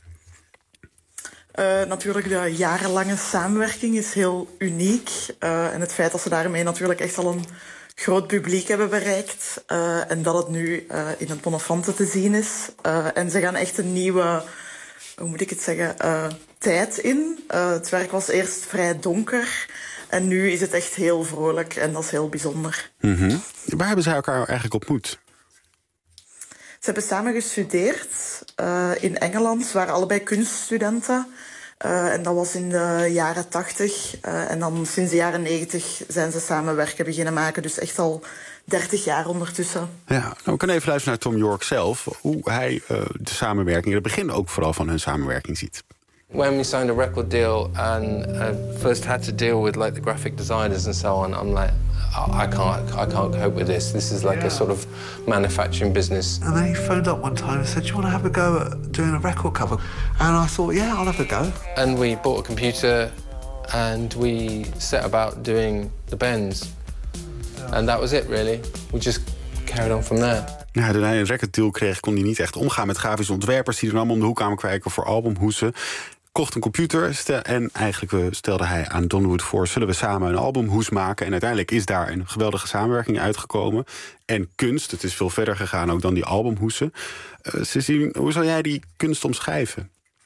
Natuurlijk, de jarenlange samenwerking is heel uniek. En het feit dat ze daarmee natuurlijk echt al een groot publiek hebben bereikt. En dat het nu in het Bonnefante te zien is. En ze gaan echt een nieuwe, hoe moet ik het zeggen, tijd in. Het werk was eerst vrij donker. En nu is het echt heel vrolijk en dat is heel bijzonder. Mm-hmm. Waar hebben zij elkaar eigenlijk ontmoet? Ze hebben samen gestudeerd in Engeland. Ze waren allebei kunststudenten. En dat was in de jaren 80. En dan sinds de jaren 90 zijn ze samen werken beginnen maken. Dus echt al 30 jaar ondertussen. Ja, nou, we kunnen even luisteren naar Thom Yorke zelf. Hoe hij de samenwerking, het begin ook vooral van hun samenwerking ziet. When we signed a record deal and first had to deal with like the graphic designers and so on, I'm like, I can't cope with this. This is like a sort of manufacturing business. And then he phoned up one time and said, do you want to have a go at doing a record cover? And I thought, yeah, I'll have a go. And we bought a computer and we set about doing the bends. And that was it, really. We just carried on from there. Ja, toen hij een recorddeal kreeg, kon hij niet echt omgaan met grafische ontwerpers die er allemaal om de hoek kwamen kijken voor albumhoesen. Kocht een computer en eigenlijk stelde hij aan Don Wood voor, zullen we samen een albumhoes maken? En uiteindelijk is daar een geweldige samenwerking uitgekomen. En kunst, het is veel verder gegaan ook dan die albumhoesen. Cécile, hoe zou jij die kunst omschrijven?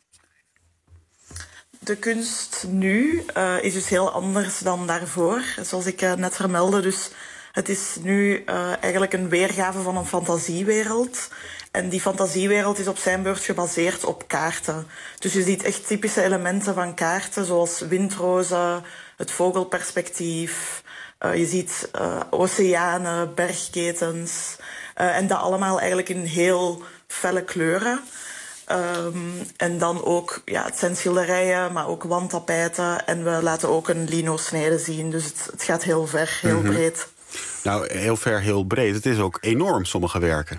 De kunst nu is dus heel anders dan daarvoor, zoals ik net vermeldde. Dus het is nu eigenlijk een weergave van een fantasiewereld. En die fantasiewereld is op zijn beurt gebaseerd op kaarten. Dus je ziet echt typische elementen van kaarten, zoals windrozen, het vogelperspectief. Je ziet oceanen, bergketens. En dat allemaal eigenlijk in heel felle kleuren. En dan ook, het zijn schilderijen, maar ook wandtapijten. En we laten ook een lino-snede zien. Dus het gaat heel ver, heel breed. Nou, heel ver, heel breed. Het is ook enorm, sommige werken.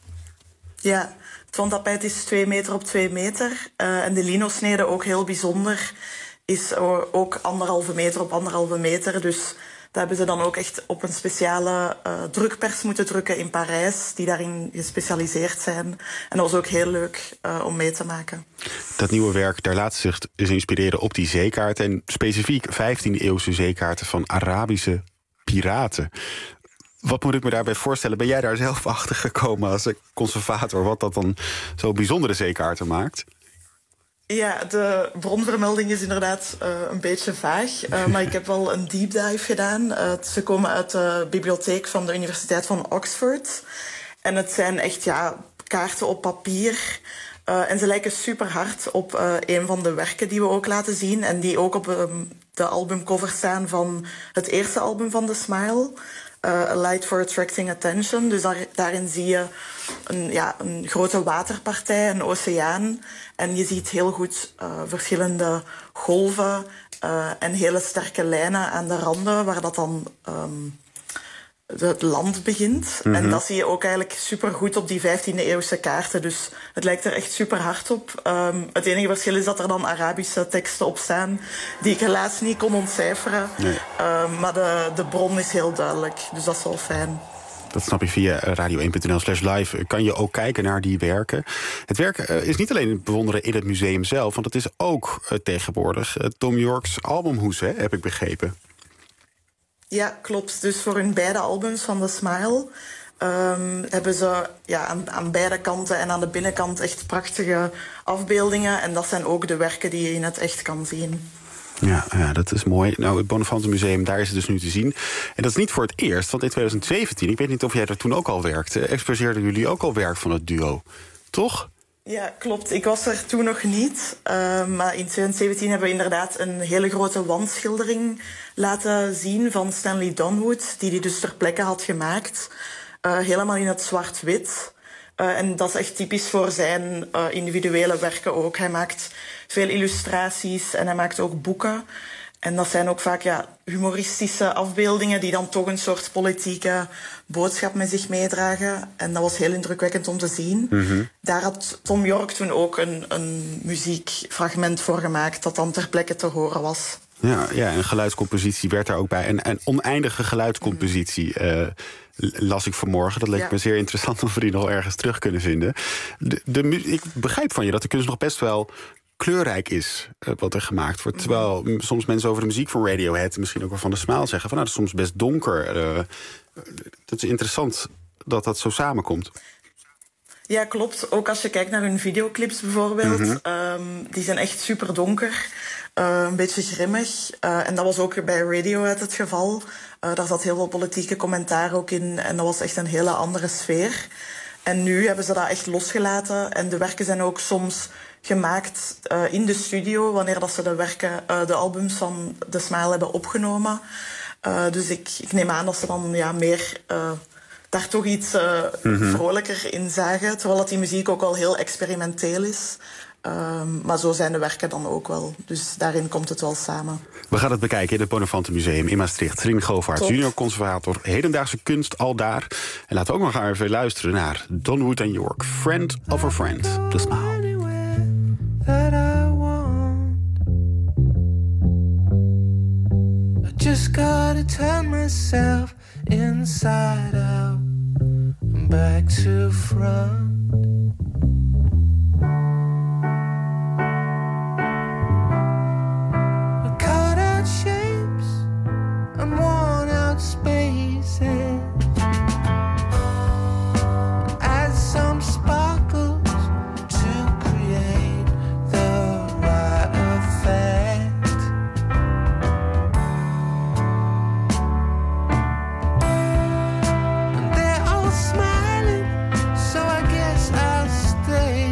Ja, het wandtapijt is 2 meter op 2 meter. En de lino-snede, ook heel bijzonder, is ook 1,5 meter op 1,5 meter. Dus dat hebben ze dan ook echt op een speciale drukpers moeten drukken in Parijs, die daarin gespecialiseerd zijn. En dat was ook heel leuk om mee te maken. Dat nieuwe werk, daar laat zich dus inspireren op die zeekaarten. En specifiek 15e-eeuwse zeekaarten van Arabische piraten. Wat moet ik me daarbij voorstellen? Ben jij daar zelf achter gekomen als conservator, wat dat dan zo bijzondere zeekaarten maakt? Ja, de bronvermelding is inderdaad een beetje vaag. Maar ik heb wel een deep dive gedaan. Ze komen uit de bibliotheek van de Universiteit van Oxford. En het zijn echt kaarten op papier. En ze lijken super hard op een van de werken die we ook laten zien. En die ook op de albumcover staan van het eerste album van The Smile. A Light for Attracting Attention. Dus daarin zie je een grote waterpartij, een oceaan. En je ziet heel goed verschillende golven en hele sterke lijnen aan de randen, waar dat dan het land begint. En dat zie je ook eigenlijk supergoed op die 15e-eeuwse kaarten. Dus het lijkt er echt super hard op. Het enige verschil is dat er dan Arabische teksten op staan, die ik helaas niet kon ontcijferen. Nee. Maar de bron is heel duidelijk, dus dat is wel fijn. Dat snap je via radio1.nl/live. Kan je ook kijken naar die werken. Het werk is niet alleen te bewonderen in het museum zelf, want het is ook tegenwoordig Thom Yorke's albumhoes, heb ik begrepen. Ja, klopt. Dus voor hun beide albums van The Smile hebben ze aan beide kanten en aan de binnenkant echt prachtige afbeeldingen. En dat zijn ook de werken die je in het echt kan zien. Ja, dat is mooi. Nou, het Bonnefante Museum, daar is het dus nu te zien. En dat is niet voor het eerst, want in 2017, ik weet niet of jij er toen ook al werkte, exposeerden jullie ook al werk van het duo, toch? Ja, klopt. Ik was er toen nog niet. Maar in 2017 hebben we inderdaad een hele grote wandschildering laten zien van Stanley Donwood, die dus ter plekke had gemaakt. Helemaal in het zwart-wit. En dat is echt typisch voor zijn individuele werken ook. Hij maakt veel illustraties en hij maakt ook boeken. En dat zijn ook vaak humoristische afbeeldingen die dan toch een soort politieke boodschap met zich meedragen. En dat was heel indrukwekkend om te zien. Daar had Thom Yorke toen ook een muziekfragment voor gemaakt dat dan ter plekke te horen was. Ja, en geluidscompositie werd daar ook bij. En oneindige geluidscompositie las ik vanmorgen. Dat leek me zeer interessant of we die nog ergens terug kunnen vinden. Ik begrijp van je dat de kunst nog best wel kleurrijk is wat er gemaakt wordt. Terwijl soms mensen over de muziek van Radiohead, misschien ook wel van The Smile, zeggen van dat is soms best donker. Dat is interessant dat dat zo samenkomt. Ja, klopt. Ook als je kijkt naar hun videoclips bijvoorbeeld. Die zijn echt super donker. Een beetje grimmig. En dat was ook bij Radiohead het geval. Daar zat heel veel politieke commentaar ook in. En dat was echt een hele andere sfeer. En nu hebben ze dat echt losgelaten. En de werken zijn ook soms gemaakt in de studio, wanneer dat ze de albums van The Smile hebben opgenomen. Dus ik neem aan dat ze dan meer daar toch iets vrolijker in zagen. Terwijl dat die muziek ook al heel experimenteel is. Maar zo zijn de werken dan ook wel. Dus daarin komt het wel samen. We gaan het bekijken in het Bonnefante Museum in Maastricht. Trine Govaerts, junior conservator, hedendaagse kunst al daar. En laten we ook nog even luisteren naar Donwood en Yorke. Friend of a Friend, The Smile. That I want, I just gotta turn myself inside out and back to front. Cut out shapes and worn out spaces. Add some sparkles to create the right effect. And they're all smiling, so I guess I'll stay.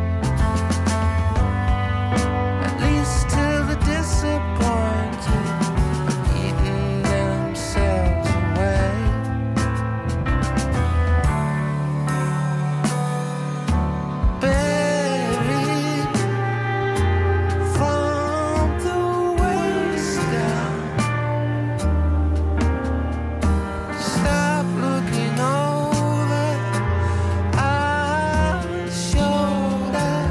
At least till the disappointed have eaten themselves away. Buried from the waist down. Stop looking over our shoulder.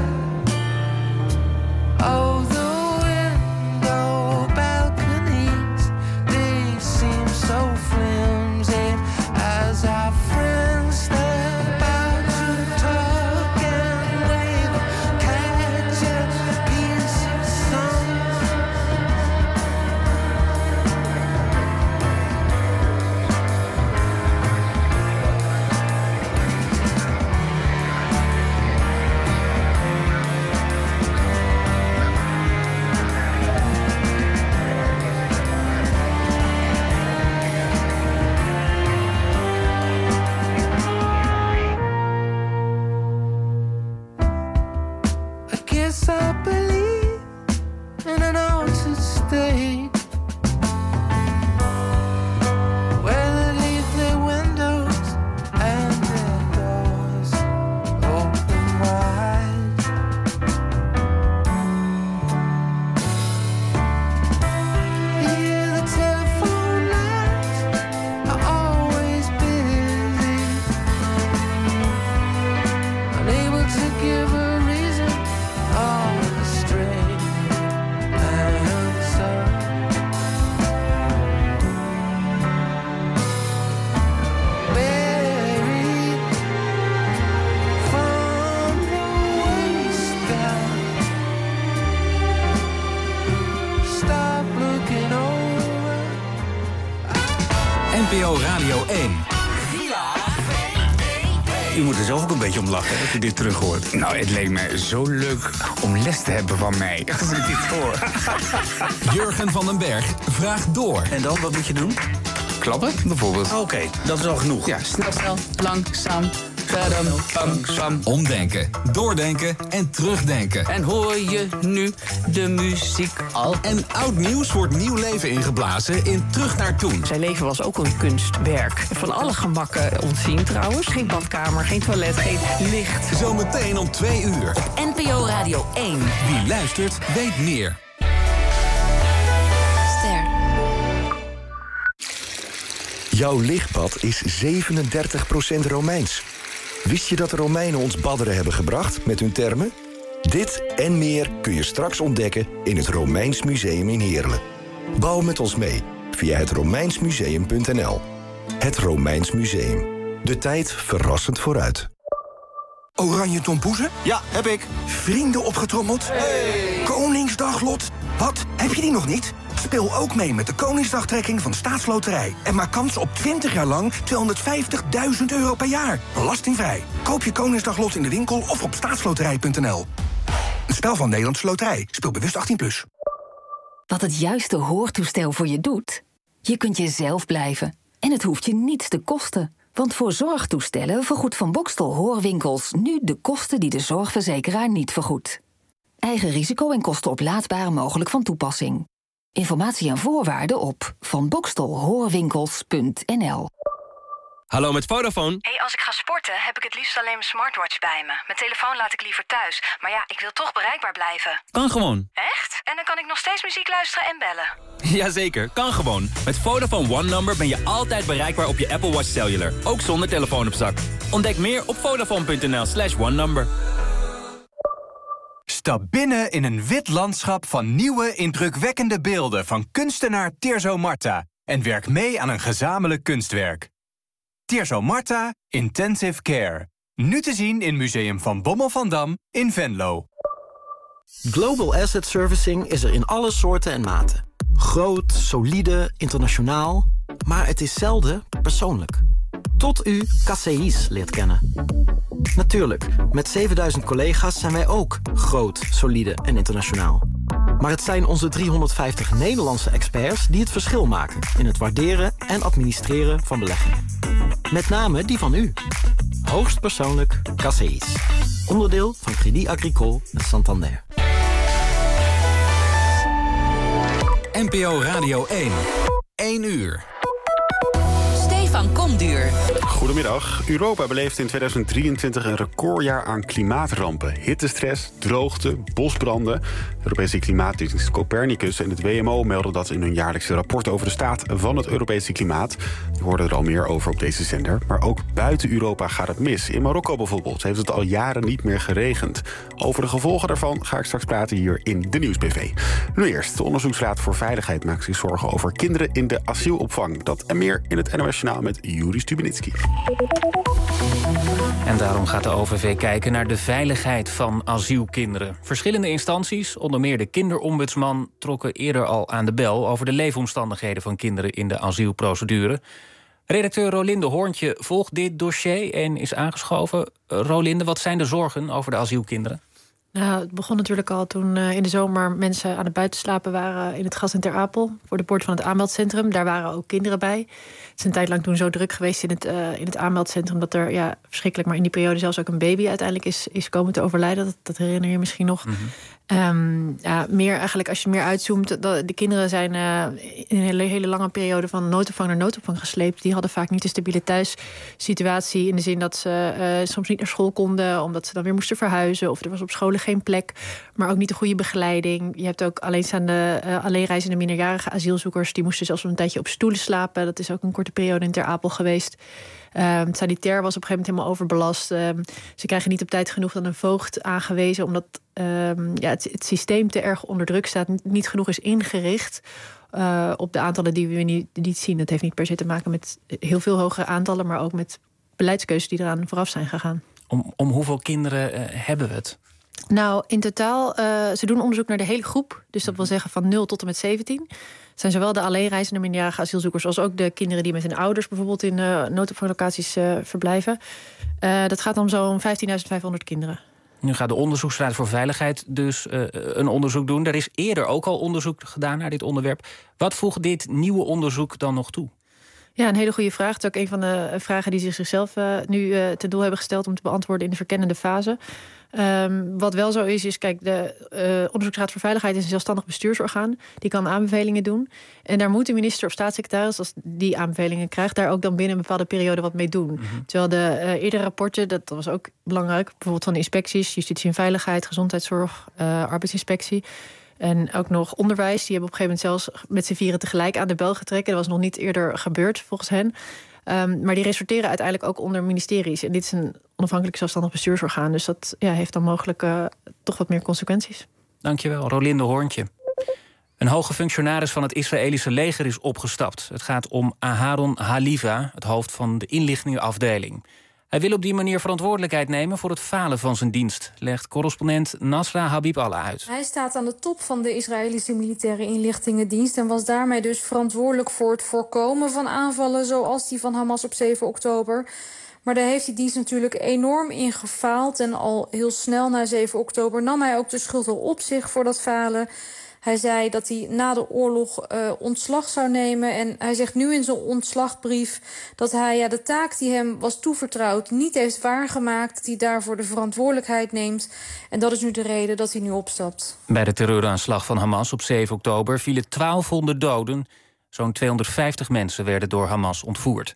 Oh, the window balconies, they seem so flimsy as our friends step out to talk and wave, catch a piece of sun. I guess I believe in an altered state where they leave their windows and their doors open wide. Here the telephone lines are always busy, unable to give a reason or a straight answer. Buried from the waist down. Stop looking over. NPO Radio 1. U moet er zelf ook een beetje om lachen als u dit terug hoort. Nou, het leek me zo leuk om les te hebben van mij. Als ik dit hoor. Jurgen van den Berg vraagt door. En dan, wat moet je doen? Klappen, bijvoorbeeld. Oké, dat is al genoeg. Ja, Snel, langzaam, langzaam. Omdenken, doordenken en terugdenken. En hoor je nu de muziek al? En oud nieuws wordt nieuw leven ingeblazen in Terug naar Toen. Zijn leven was ook een kunstwerk. Van alle gemakken ontzien trouwens. Geen badkamer, geen toilet, geen licht. Zometeen om 2 uur. NPO Radio 1. Wie luistert, weet meer. Ster. Jouw lichtbad is 37% Romeins. Wist je dat de Romeinen ons badderen hebben gebracht met hun termen? Dit en meer kun je straks ontdekken in het Romeins Museum in Heerlen. Bouw met ons mee via het romeinsmuseum.nl. Het Romeins Museum. De tijd verrassend vooruit. Oranje tompoezen? Ja, heb ik. Vrienden opgetrommeld? Hey. Koningsdaglot? Wat? Heb je die nog niet? Speel ook mee met de Koningsdagtrekking van Staatsloterij. En maak kans op 20 jaar lang 250.000 euro per jaar. Belastingvrij. Koop je Koningsdaglot in de winkel of op staatsloterij.nl. Een spel van Nederlandse Loterij. Speel bewust 18+. Wat het juiste hoortoestel voor je doet? Je kunt jezelf blijven. En het hoeft je niets te kosten. Want voor zorgtoestellen vergoedt Van Boxtel Hoorwinkels nu de kosten die de zorgverzekeraar niet vergoedt. Eigen risico en kosten oplaadbaar mogelijk van toepassing. Informatie en voorwaarden op vanboxtelhoorwinkels.nl. Hallo, met Vodafone. Hey, als ik ga sporten heb ik het liefst alleen mijn smartwatch bij me. Mijn telefoon laat ik liever thuis. Maar ja, ik wil toch bereikbaar blijven. Kan gewoon. Echt? En dan kan ik nog steeds muziek luisteren en bellen? Jazeker, kan gewoon. Met Vodafone One Number ben je altijd bereikbaar op je Apple Watch Cellular. Ook zonder telefoon op zak. Ontdek meer op vodafone.nl/onenumber. Stap binnen in een wit landschap van nieuwe, indrukwekkende beelden van kunstenaar Tirso Marta. en werk mee aan een gezamenlijk kunstwerk. Tirso Marta Intensive Care. Nu te zien in Museum Van Bommel van Dam in Venlo. Global Asset Servicing is er in alle soorten en maten. Groot, solide, internationaal. Maar het is zelden persoonlijk. Tot u KCI's leert kennen. Natuurlijk, met 7000 collega's zijn wij ook groot, solide en internationaal. Maar het zijn onze 350 Nederlandse experts die het verschil maken in het waarderen en administreren van beleggingen. Met name die van u. Hoogst persoonlijk KCI's. Onderdeel van Crédit Agricole met Santander. NPO Radio 1. 1 uur. Stefan Komduur. Goedemiddag. Europa beleeft in 2023 een recordjaar aan klimaatrampen. Hittestress, droogte, bosbranden. De Europese Klimaatdienst Copernicus en het WMO melden dat in hun jaarlijkse rapport over de staat van het Europese klimaat. Je hoorde er al meer over op deze zender. Maar ook buiten Europa gaat het mis. In Marokko bijvoorbeeld heeft het al jaren niet meer geregend. Over de gevolgen daarvan ga ik straks praten hier in de Nieuwsbv. Nu eerst. De Onderzoeksraad voor Veiligheid maakt zich zorgen over kinderen in de asielopvang. Dat en meer in het NOS Journaal met Juri Stubenitski. En daarom gaat de OVV kijken naar de veiligheid van asielkinderen. Verschillende instanties, onder meer de kinderombudsman, trokken eerder al aan de bel over de leefomstandigheden van kinderen in de asielprocedure. Redacteur Rolinde Hoorntje volgt dit dossier en is aangeschoven. Rolinde, wat zijn de zorgen over de asielkinderen? Nou, het begon natuurlijk al toen in de zomer mensen aan het buitenslapen waren in het Gas in Ter Apel voor de poort van het aanmeldcentrum. Daar waren ook kinderen bij. Het is een tijd lang toen zo druk geweest in het aanmeldcentrum dat er verschrikkelijk, maar in die periode zelfs ook een baby uiteindelijk is komen te overlijden. Dat herinner je misschien nog. Meer eigenlijk als je meer uitzoomt, de kinderen zijn in een hele lange periode van noodopvang naar noodopvang gesleept. Die hadden vaak niet een stabiele thuissituatie in de zin dat ze soms niet naar school konden omdat ze dan weer moesten verhuizen of er was op scholen geen plek, maar ook niet de goede begeleiding. Je hebt ook alleenreizende minderjarige asielzoekers, die moesten zelfs een tijdje op stoelen slapen. Dat is ook een korte periode in Ter Apel geweest. Het sanitair was op een gegeven moment helemaal overbelast. Ze krijgen niet op tijd genoeg dan een voogd aangewezen, omdat het systeem te erg onder druk staat, niet genoeg is ingericht op de aantallen die we niet zien. Dat heeft niet per se te maken met heel veel hogere aantallen, maar ook met beleidskeuzes die eraan vooraf zijn gegaan. Om hoeveel kinderen hebben we het? Nou, in totaal, ze doen onderzoek naar de hele groep. Dus dat wil zeggen van 0 tot en met 17. Het zijn zowel de alleenreizende minderjarige asielzoekers als ook de kinderen die met hun ouders bijvoorbeeld in noodopvanglocaties verblijven. Dat gaat om zo'n 15.500 kinderen. Nu gaat de Onderzoeksraad voor Veiligheid dus een onderzoek doen. Er is eerder ook al onderzoek gedaan naar dit onderwerp. Wat voegt dit nieuwe onderzoek dan nog toe? Ja, een hele goede vraag. Het is ook een van de vragen die zichzelf nu ten doel hebben gesteld om te beantwoorden in de verkennende fase. Wat wel zo is, kijk, de Onderzoeksraad voor Veiligheid is een zelfstandig bestuursorgaan. Die kan aanbevelingen doen. En daar moet de minister of staatssecretaris, als die aanbevelingen krijgt, daar ook dan binnen een bepaalde periode wat mee doen. Terwijl de eerdere rapporten, dat was ook belangrijk, bijvoorbeeld van de inspecties, justitie en veiligheid, gezondheidszorg, arbeidsinspectie. En ook nog onderwijs. Die hebben op een gegeven moment zelfs met z'n vieren tegelijk aan de bel getrokken. Dat was nog niet eerder gebeurd, volgens hen. Maar die resorteren uiteindelijk ook onder ministeries. En dit is een onafhankelijk zelfstandig bestuursorgaan. Dus dat heeft dan mogelijk toch wat meer consequenties. Dankjewel, Rolinde Hoorntje. Een hoge functionaris van het Israëlische leger is opgestapt. Het gaat om Aharon Haliva, het hoofd van de inlichtingenafdeling. Hij wil op die manier verantwoordelijkheid nemen voor het falen van zijn dienst, legt correspondent Nasra Habib-Allah uit. Hij staat aan de top van de Israëlische militaire inlichtingendienst en was daarmee dus verantwoordelijk voor het voorkomen van aanvallen zoals die van Hamas op 7 oktober. Maar daar heeft die dienst natuurlijk enorm in gefaald en al heel snel na 7 oktober nam hij ook de schuld al op zich voor dat falen. Hij zei dat hij na de oorlog ontslag zou nemen. En hij zegt nu in zijn ontslagbrief dat hij de taak die hem was toevertrouwd niet heeft waargemaakt. Dat hij daarvoor de verantwoordelijkheid neemt. En dat is nu de reden dat hij nu opstapt. Bij de terreuraanslag van Hamas op 7 oktober vielen 1200 doden. Zo'n 250 mensen werden door Hamas ontvoerd.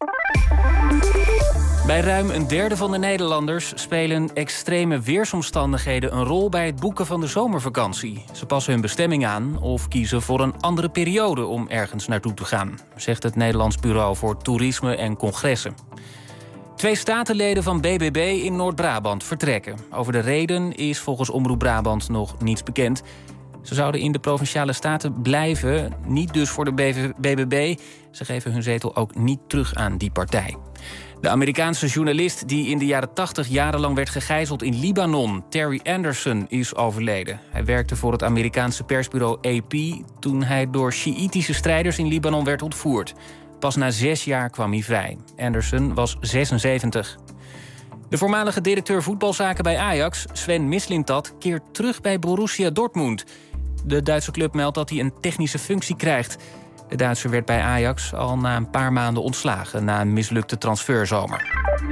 Bij ruim een derde van de Nederlanders spelen extreme weersomstandigheden een rol bij het boeken van de zomervakantie. Ze passen hun bestemming aan of kiezen voor een andere periode om ergens naartoe te gaan, zegt het Nederlands Bureau voor Toerisme en Congressen. 2 statenleden van BBB in Noord-Brabant vertrekken. Over de reden is volgens Omroep Brabant nog niets bekend. Ze zouden in de Provinciale Staten blijven, niet dus voor de BBB. Ze geven hun zetel ook niet terug aan die partij. De Amerikaanse journalist die in de jaren 80 jarenlang werd gegijzeld in Libanon, Terry Anderson, is overleden. Hij werkte voor het Amerikaanse persbureau AP toen hij door Sjiïtische strijders in Libanon werd ontvoerd. Pas na 6 jaar kwam hij vrij. Anderson was 76. De voormalige directeur voetbalzaken bij Ajax, Sven Mislintat, keert terug bij Borussia Dortmund. De Duitse club meldt dat hij een technische functie krijgt. De Duitser werd bij Ajax al na een paar maanden ontslagen na een mislukte transferzomer.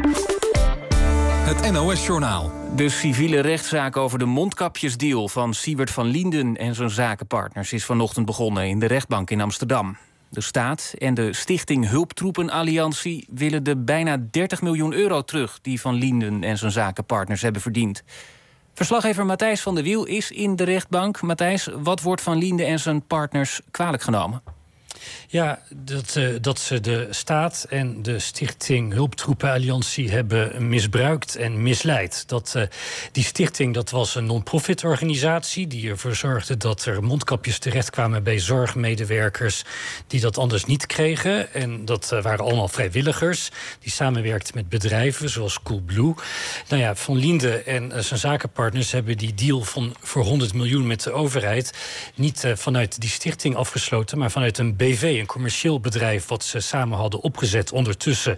Het NOS-journaal. De civiele rechtszaak over de mondkapjesdeal van Siewert van Lienden en zijn zakenpartners is vanochtend begonnen in de rechtbank in Amsterdam. De staat en de Stichting Hulptroepenalliantie willen de bijna 30 miljoen euro terug die Van Lienden en zijn zakenpartners hebben verdiend. Verslaggever Matthijs van der Wiel is in de rechtbank. Matthijs, wat wordt Van Lienden en zijn partners kwalijk genomen? Ja, dat ze de staat en de Stichting Hulptroepenalliantie hebben misbruikt en misleid. Die stichting, dat was een non-profit organisatie die ervoor zorgde dat er mondkapjes terechtkwamen bij zorgmedewerkers die dat anders niet kregen. En dat waren allemaal vrijwilligers die samenwerkten met bedrijven zoals Coolblue. Nou ja, Van Lienden en zijn zakenpartners hebben die deal voor 100 miljoen met de overheid niet vanuit die stichting afgesloten, maar vanuit een BV, een commercieel bedrijf wat ze samen hadden opgezet ondertussen.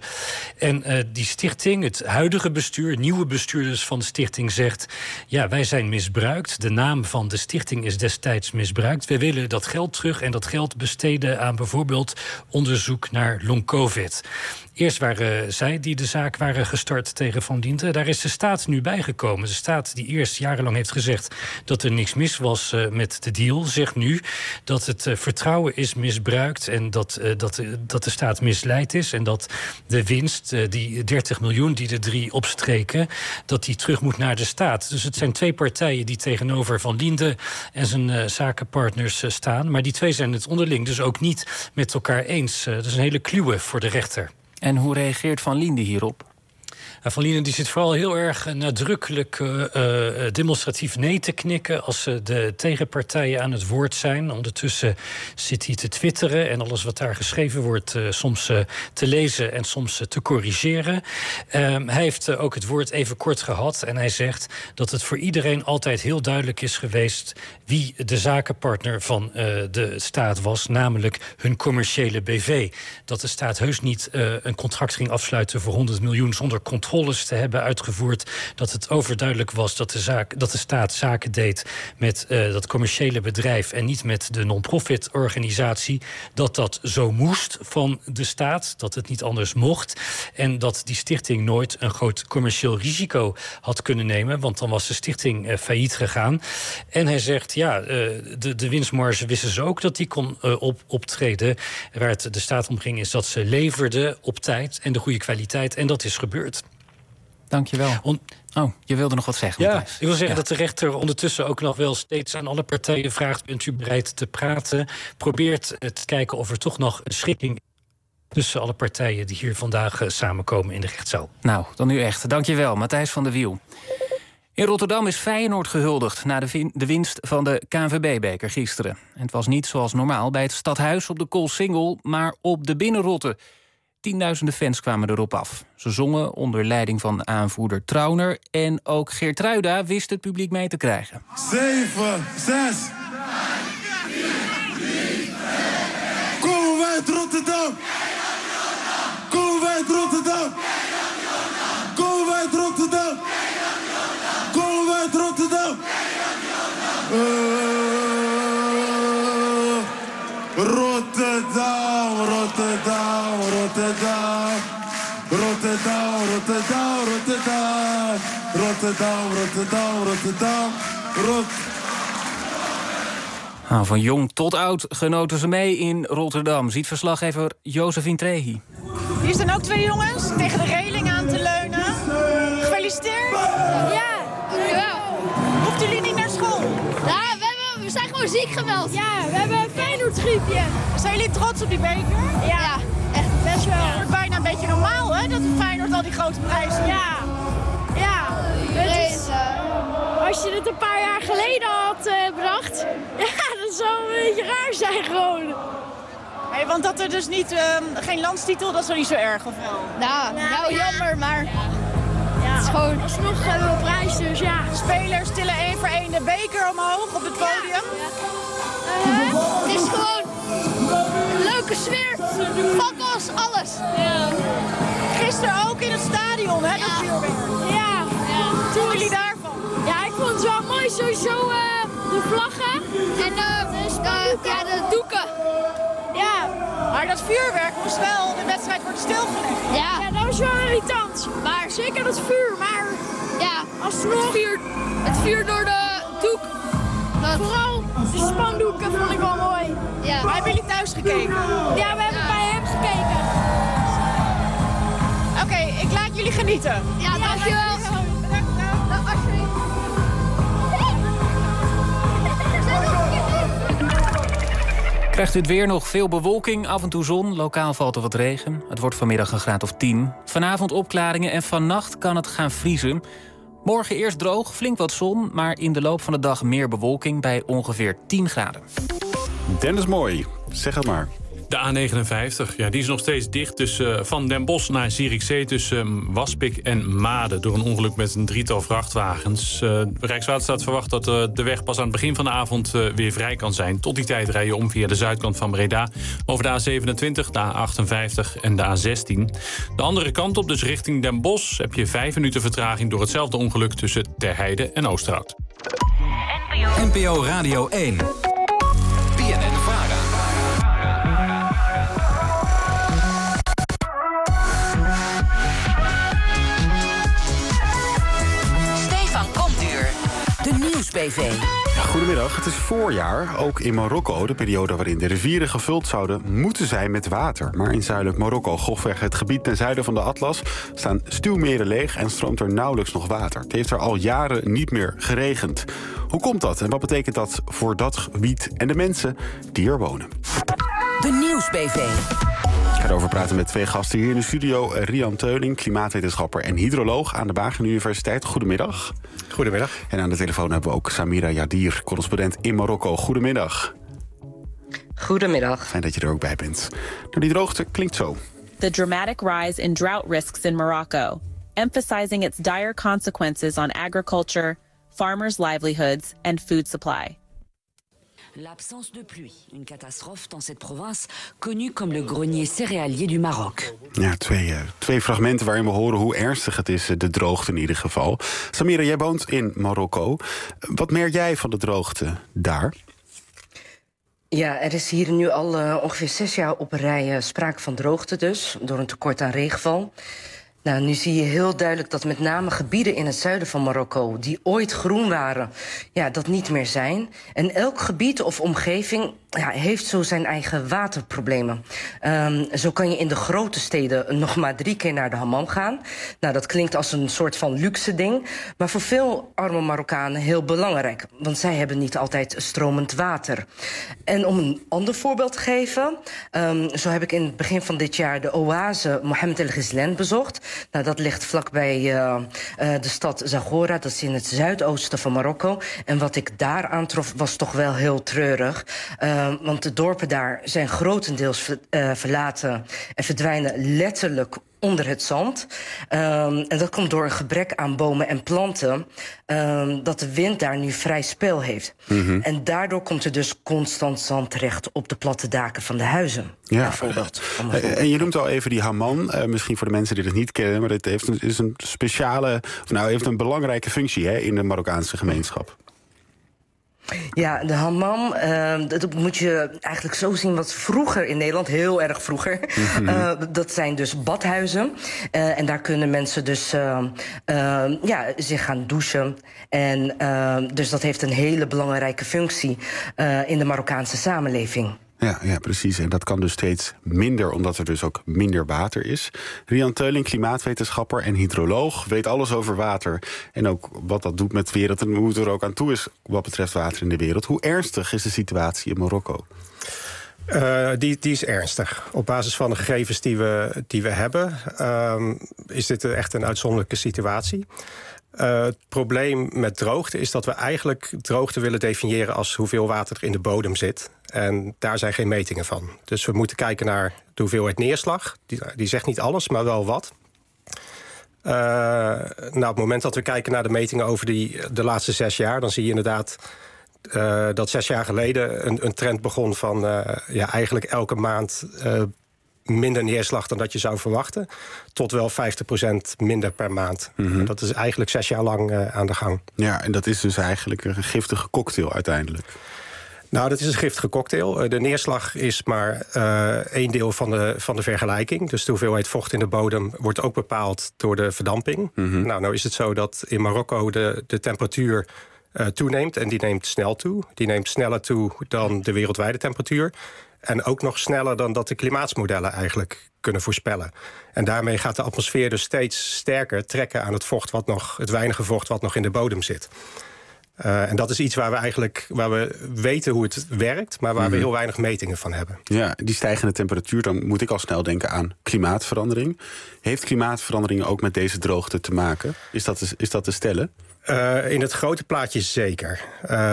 En die stichting, het huidige bestuur, nieuwe bestuurders van de stichting zegt, ja, wij zijn misbruikt. De naam van de stichting is destijds misbruikt. We willen dat geld terug en dat geld besteden aan bijvoorbeeld onderzoek naar long-covid. Eerst waren zij die de zaak waren gestart tegen Van Lienden. Daar is de staat nu bijgekomen. De staat die eerst jarenlang heeft gezegd dat er niks mis was met de deal, zegt nu dat het vertrouwen is misbruikt en dat de staat misleid is en dat de winst, die 30 miljoen die de drie opstreken, dat die terug moet naar de staat. Dus het zijn twee partijen die tegenover Van Lienden en zijn zakenpartners staan. Maar die twee zijn het onderling dus ook niet met elkaar eens. Dat is een hele kluwe voor de rechter. En hoe reageert Van Lienden hierop? Van Lienden die zit vooral heel erg nadrukkelijk demonstratief nee te knikken als de tegenpartijen aan het woord zijn. Ondertussen zit hij te twitteren en alles wat daar geschreven wordt soms te lezen en soms te corrigeren. Hij heeft ook het woord even kort gehad en hij zegt dat het voor iedereen altijd heel duidelijk is geweest wie de zakenpartner van de staat was, namelijk hun commerciële BV. Dat de staat heus niet een contract ging afsluiten voor 100 miljoen zonder controles te hebben uitgevoerd, dat het overduidelijk was dat de staat zaken deed met dat commerciële bedrijf en niet met de non-profit organisatie, dat zo moest van de staat, dat het niet anders mocht en dat die stichting nooit een groot commercieel risico had kunnen nemen, want dan was de stichting failliet gegaan. En hij zegt, ja, de winstmarge wisten ze ook dat die kon optreden. Waar het de staat om ging is dat ze leverden op tijd en de goede kwaliteit en dat is gebeurd. Dank je wel. Je wilde nog wat zeggen. Ja, ik wil zeggen dat de rechter ondertussen ook nog wel steeds aan alle partijen vraagt, bent u bereid te praten? Probeert te kijken of er toch nog een schikking tussen alle partijen die hier vandaag samenkomen in de rechtszaal. Nou, dan nu echt. Dank je wel, Matthijs van der Wiel. In Rotterdam is Feyenoord gehuldigd na de winst van de KNVB-beker gisteren. En het was niet zoals normaal bij het Stadhuis op de Koolsingel, maar op de Binnenrotte. Tienduizenden fans kwamen erop af. Ze zongen onder leiding van aanvoerder Trauner en ook Geertruida wist het publiek mee te krijgen. 7, 6. Kom uit Rotterdam! Kom uit Rotterdam! Kom uit Rotterdam! Kom uit Rotterdam! Rotterdam, Rotterdam, Rotterdam. Rotterdam, Rotterdam, Rotterdam. Rotterdam, Rotterdam, Rotterdam. Nou, van jong tot oud genoten ze mee in Rotterdam, ziet verslaggever Josephine Trehi. Hier staan ook twee jongens tegen de reling aan te leunen. Gefeliciteerd. Ja, dankjewel. Hoeft jullie niet naar school? Ja, we zijn gewoon ziek gemeld. Ja, we hebben een Feyenoord-griepje. Zijn jullie trots op die beker? Ja, echt best wel. Het wordt bijna een beetje normaal, hè, dat Feyenoord al die grote prijzen. Ja. Het is, als je het een paar jaar geleden had bedacht, ja, het zou een beetje raar zijn gewoon. Hey, want dat er dus geen landstitel, dat is wel niet zo erg, of wel? Nou, jammer, maar het is gewoon alsnog hebben we prijs, dus ja. Spelers tillen 1 voor 1 de beker omhoog op het podium. Het is gewoon een leuke sfeer, fakkels, alles. Ja. Gisteren ook in het stadion, hè, dat vuurwerk. Ja. Wat doen jullie daarvan? Ja, ik vond het wel mooi, sowieso de vlaggen en de doeken. Ja. Maar dat vuurwerk moest wel, de wedstrijd wordt stilgelegd. Ja, dat was wel irritant. Maar zeker dat vuur, maar ja, alsnog het vuur door de doek. Vooral de spandoeken vond ik wel mooi. Ja. Maar hebben jullie thuis gekeken? Ja, we hebben bij hem gekeken. Oké, ik laat jullie genieten. Ja, dankjewel. Krijgt u het weer nog veel bewolking, af en toe zon, lokaal valt er wat regen. Het wordt vanmiddag een graad of 10. Vanavond opklaringen en vannacht kan het gaan vriezen. Morgen eerst droog, flink wat zon, maar in de loop van de dag meer bewolking bij ongeveer 10 graden. Dennis Mooi, zeg het maar. De A59, ja, die is nog steeds dicht van Den Bosch naar Zierikzee tussen Waspik en Maden door een ongeluk met een 3-tal vrachtwagens. Rijkswaterstaat verwacht dat de weg pas aan het begin van de avond weer vrij kan zijn. Tot die tijd rij je om via de zuidkant van Breda over de A27, de A58 en de A16. De andere kant op, dus richting Den Bosch, heb je 5 minuten vertraging door hetzelfde ongeluk tussen Terheide en Oosterhout. NPO Radio 1. BNN-VARA. De Nieuws-BV. Goedemiddag, het is voorjaar, ook in Marokko. De periode waarin de rivieren gevuld zouden moeten zijn met water. Maar in zuidelijk Marokko, grofweg het gebied ten zuiden van de Atlas, staan stuwmeren leeg en stroomt er nauwelijks nog water. Het heeft er al jaren niet meer geregend. Hoe komt dat en wat betekent dat voor dat gebied en de mensen die er wonen? De Nieuws-BV. Ik ga erover praten met 2 gasten hier in de studio. Rian Teuling, klimaatwetenschapper en hydroloog aan de Wageningen Universiteit. Goedemiddag. Goedemiddag. En aan de telefoon hebben we ook Samira Yadir, correspondent in Marokko. Goedemiddag. Goedemiddag. Fijn dat je er ook bij bent. Nou, die droogte klinkt zo. The dramatic rise in drought risks in Morocco, emphasizing its dire consequences on agriculture, farmers' livelihoods and food supply. L'absence de pluie, une catastrophe dans cette province connue comme le grenier céréalier du Maroc. Ja, twee fragmenten waarin we horen hoe ernstig het is, de droogte in ieder geval. Samira, jij woont in Marokko. Wat merk jij van de droogte daar? Ja, er is hier nu al ongeveer 6 jaar op een rij sprake van droogte dus, door een tekort aan regenval. Nou, nu zie je heel duidelijk dat met name gebieden in het zuiden van Marokko, die ooit groen waren, ja, dat niet meer zijn. En elk gebied of omgeving heeft zo zijn eigen waterproblemen. Zo kan je in de grote steden nog maar 3 keer naar de hammam gaan. Nou, dat klinkt als een soort van luxe ding, maar voor veel arme Marokkanen heel belangrijk, want zij hebben niet altijd stromend water. En om een ander voorbeeld te geven, zo heb ik in het begin van dit jaar de oase Mohammed El Ghazlan bezocht. Nou, dat ligt vlakbij de stad Zagora, dat is in het zuidoosten van Marokko. En wat ik daar aantrof was toch wel heel treurig. Want de dorpen daar zijn grotendeels verlaten en verdwijnen letterlijk onder het zand. En dat komt door een gebrek aan bomen en planten, dat de wind daar nu vrij spel heeft. Mm-hmm. En daardoor komt er dus constant zand terecht op de platte daken van de huizen. Ja, bijvoorbeeld. En je noemt al even die hamam, misschien voor de mensen die het niet kennen, maar het heeft een speciale, heeft een belangrijke functie in de Marokkaanse gemeenschap. Ja, de hammam, dat moet je eigenlijk zo zien wat vroeger in Nederland, heel erg vroeger, dat zijn dus badhuizen. En daar kunnen mensen dus zich gaan douchen. En dus dat heeft een hele belangrijke functie in de Marokkaanse samenleving. Ja, precies. En dat kan dus steeds minder, omdat er dus ook minder water is. Rian Teuling, klimaatwetenschapper en hydroloog, weet alles over water. En ook wat dat doet met de wereld en hoe het er ook aan toe is wat betreft water in de wereld. Hoe ernstig is de situatie in Marokko? Die is ernstig. Op basis van de gegevens die we hebben, is dit echt een uitzonderlijke situatie. Het probleem met droogte is dat we eigenlijk droogte willen definiëren als hoeveel water er in de bodem zit. En daar zijn geen metingen van. Dus we moeten kijken naar de hoeveelheid neerslag. Die zegt niet alles, maar wel wat. Op het moment dat we kijken naar de metingen over de laatste 6 jaar... dan zie je inderdaad dat 6 jaar geleden een trend begon van eigenlijk elke maand minder neerslag dan dat je zou verwachten, tot wel 50% minder per maand. Mm-hmm. Dat is eigenlijk 6 jaar lang aan de gang. Ja, en dat is dus eigenlijk een giftige cocktail uiteindelijk. Nou, dat is een giftige cocktail. De neerslag is maar 1 deel van de vergelijking. Dus de hoeveelheid vocht in de bodem wordt ook bepaald door de verdamping. Mm-hmm. Nou is het zo dat in Marokko de temperatuur toeneemt. En die neemt snel toe. Die neemt sneller toe dan de wereldwijde temperatuur. En ook nog sneller dan dat de klimaatsmodellen eigenlijk kunnen voorspellen. En daarmee gaat de atmosfeer dus steeds sterker trekken aan het weinige vocht wat nog in de bodem zit. En dat is iets waar we weten hoe het werkt, maar waar we heel weinig metingen van hebben. Ja, die stijgende temperatuur, dan moet ik al snel denken aan klimaatverandering. Heeft klimaatverandering ook met deze droogte te maken? Is dat te stellen? In het grote plaatje zeker.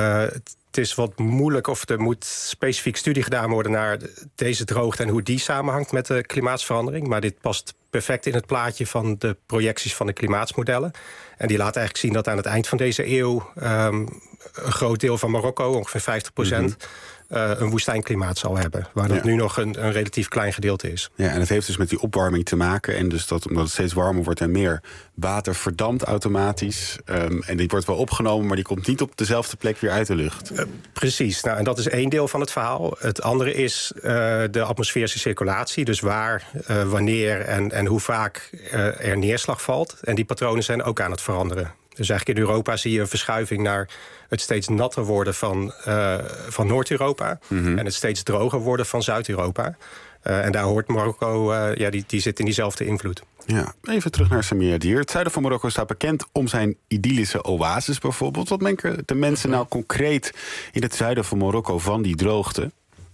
Het is wat moeilijk of er moet specifiek studie gedaan worden naar deze droogte en hoe die samenhangt met de klimaatsverandering. Maar dit past perfect in het plaatje van de projecties van de klimaatsmodellen. En die laten eigenlijk zien dat aan het eind van deze eeuw een groot deel van Marokko, ongeveer 50%, een woestijnklimaat zal hebben. Waar dat nu nog een relatief klein gedeelte is. Ja, en het heeft dus met die opwarming te maken. En dus omdat het steeds warmer wordt en meer water verdampt automatisch. En die wordt wel opgenomen, maar die komt niet op dezelfde plek weer uit de lucht. Precies. Nou, en dat is 1 deel van het verhaal. Het andere is de atmosferische circulatie. Dus waar, wanneer en hoe vaak er neerslag valt. En die patronen zijn ook aan het veranderen. Dus eigenlijk in Europa zie je een verschuiving naar het steeds natter worden van Noord-Europa. Mm-hmm. En het steeds droger worden van Zuid-Europa. En daar hoort Marokko, die zit in diezelfde invloed. Ja, even terug naar Samir Dier. Het zuiden van Marokko staat bekend om zijn idyllische oases bijvoorbeeld. Wat denken de mensen nou concreet in het zuiden van Marokko van die droogte?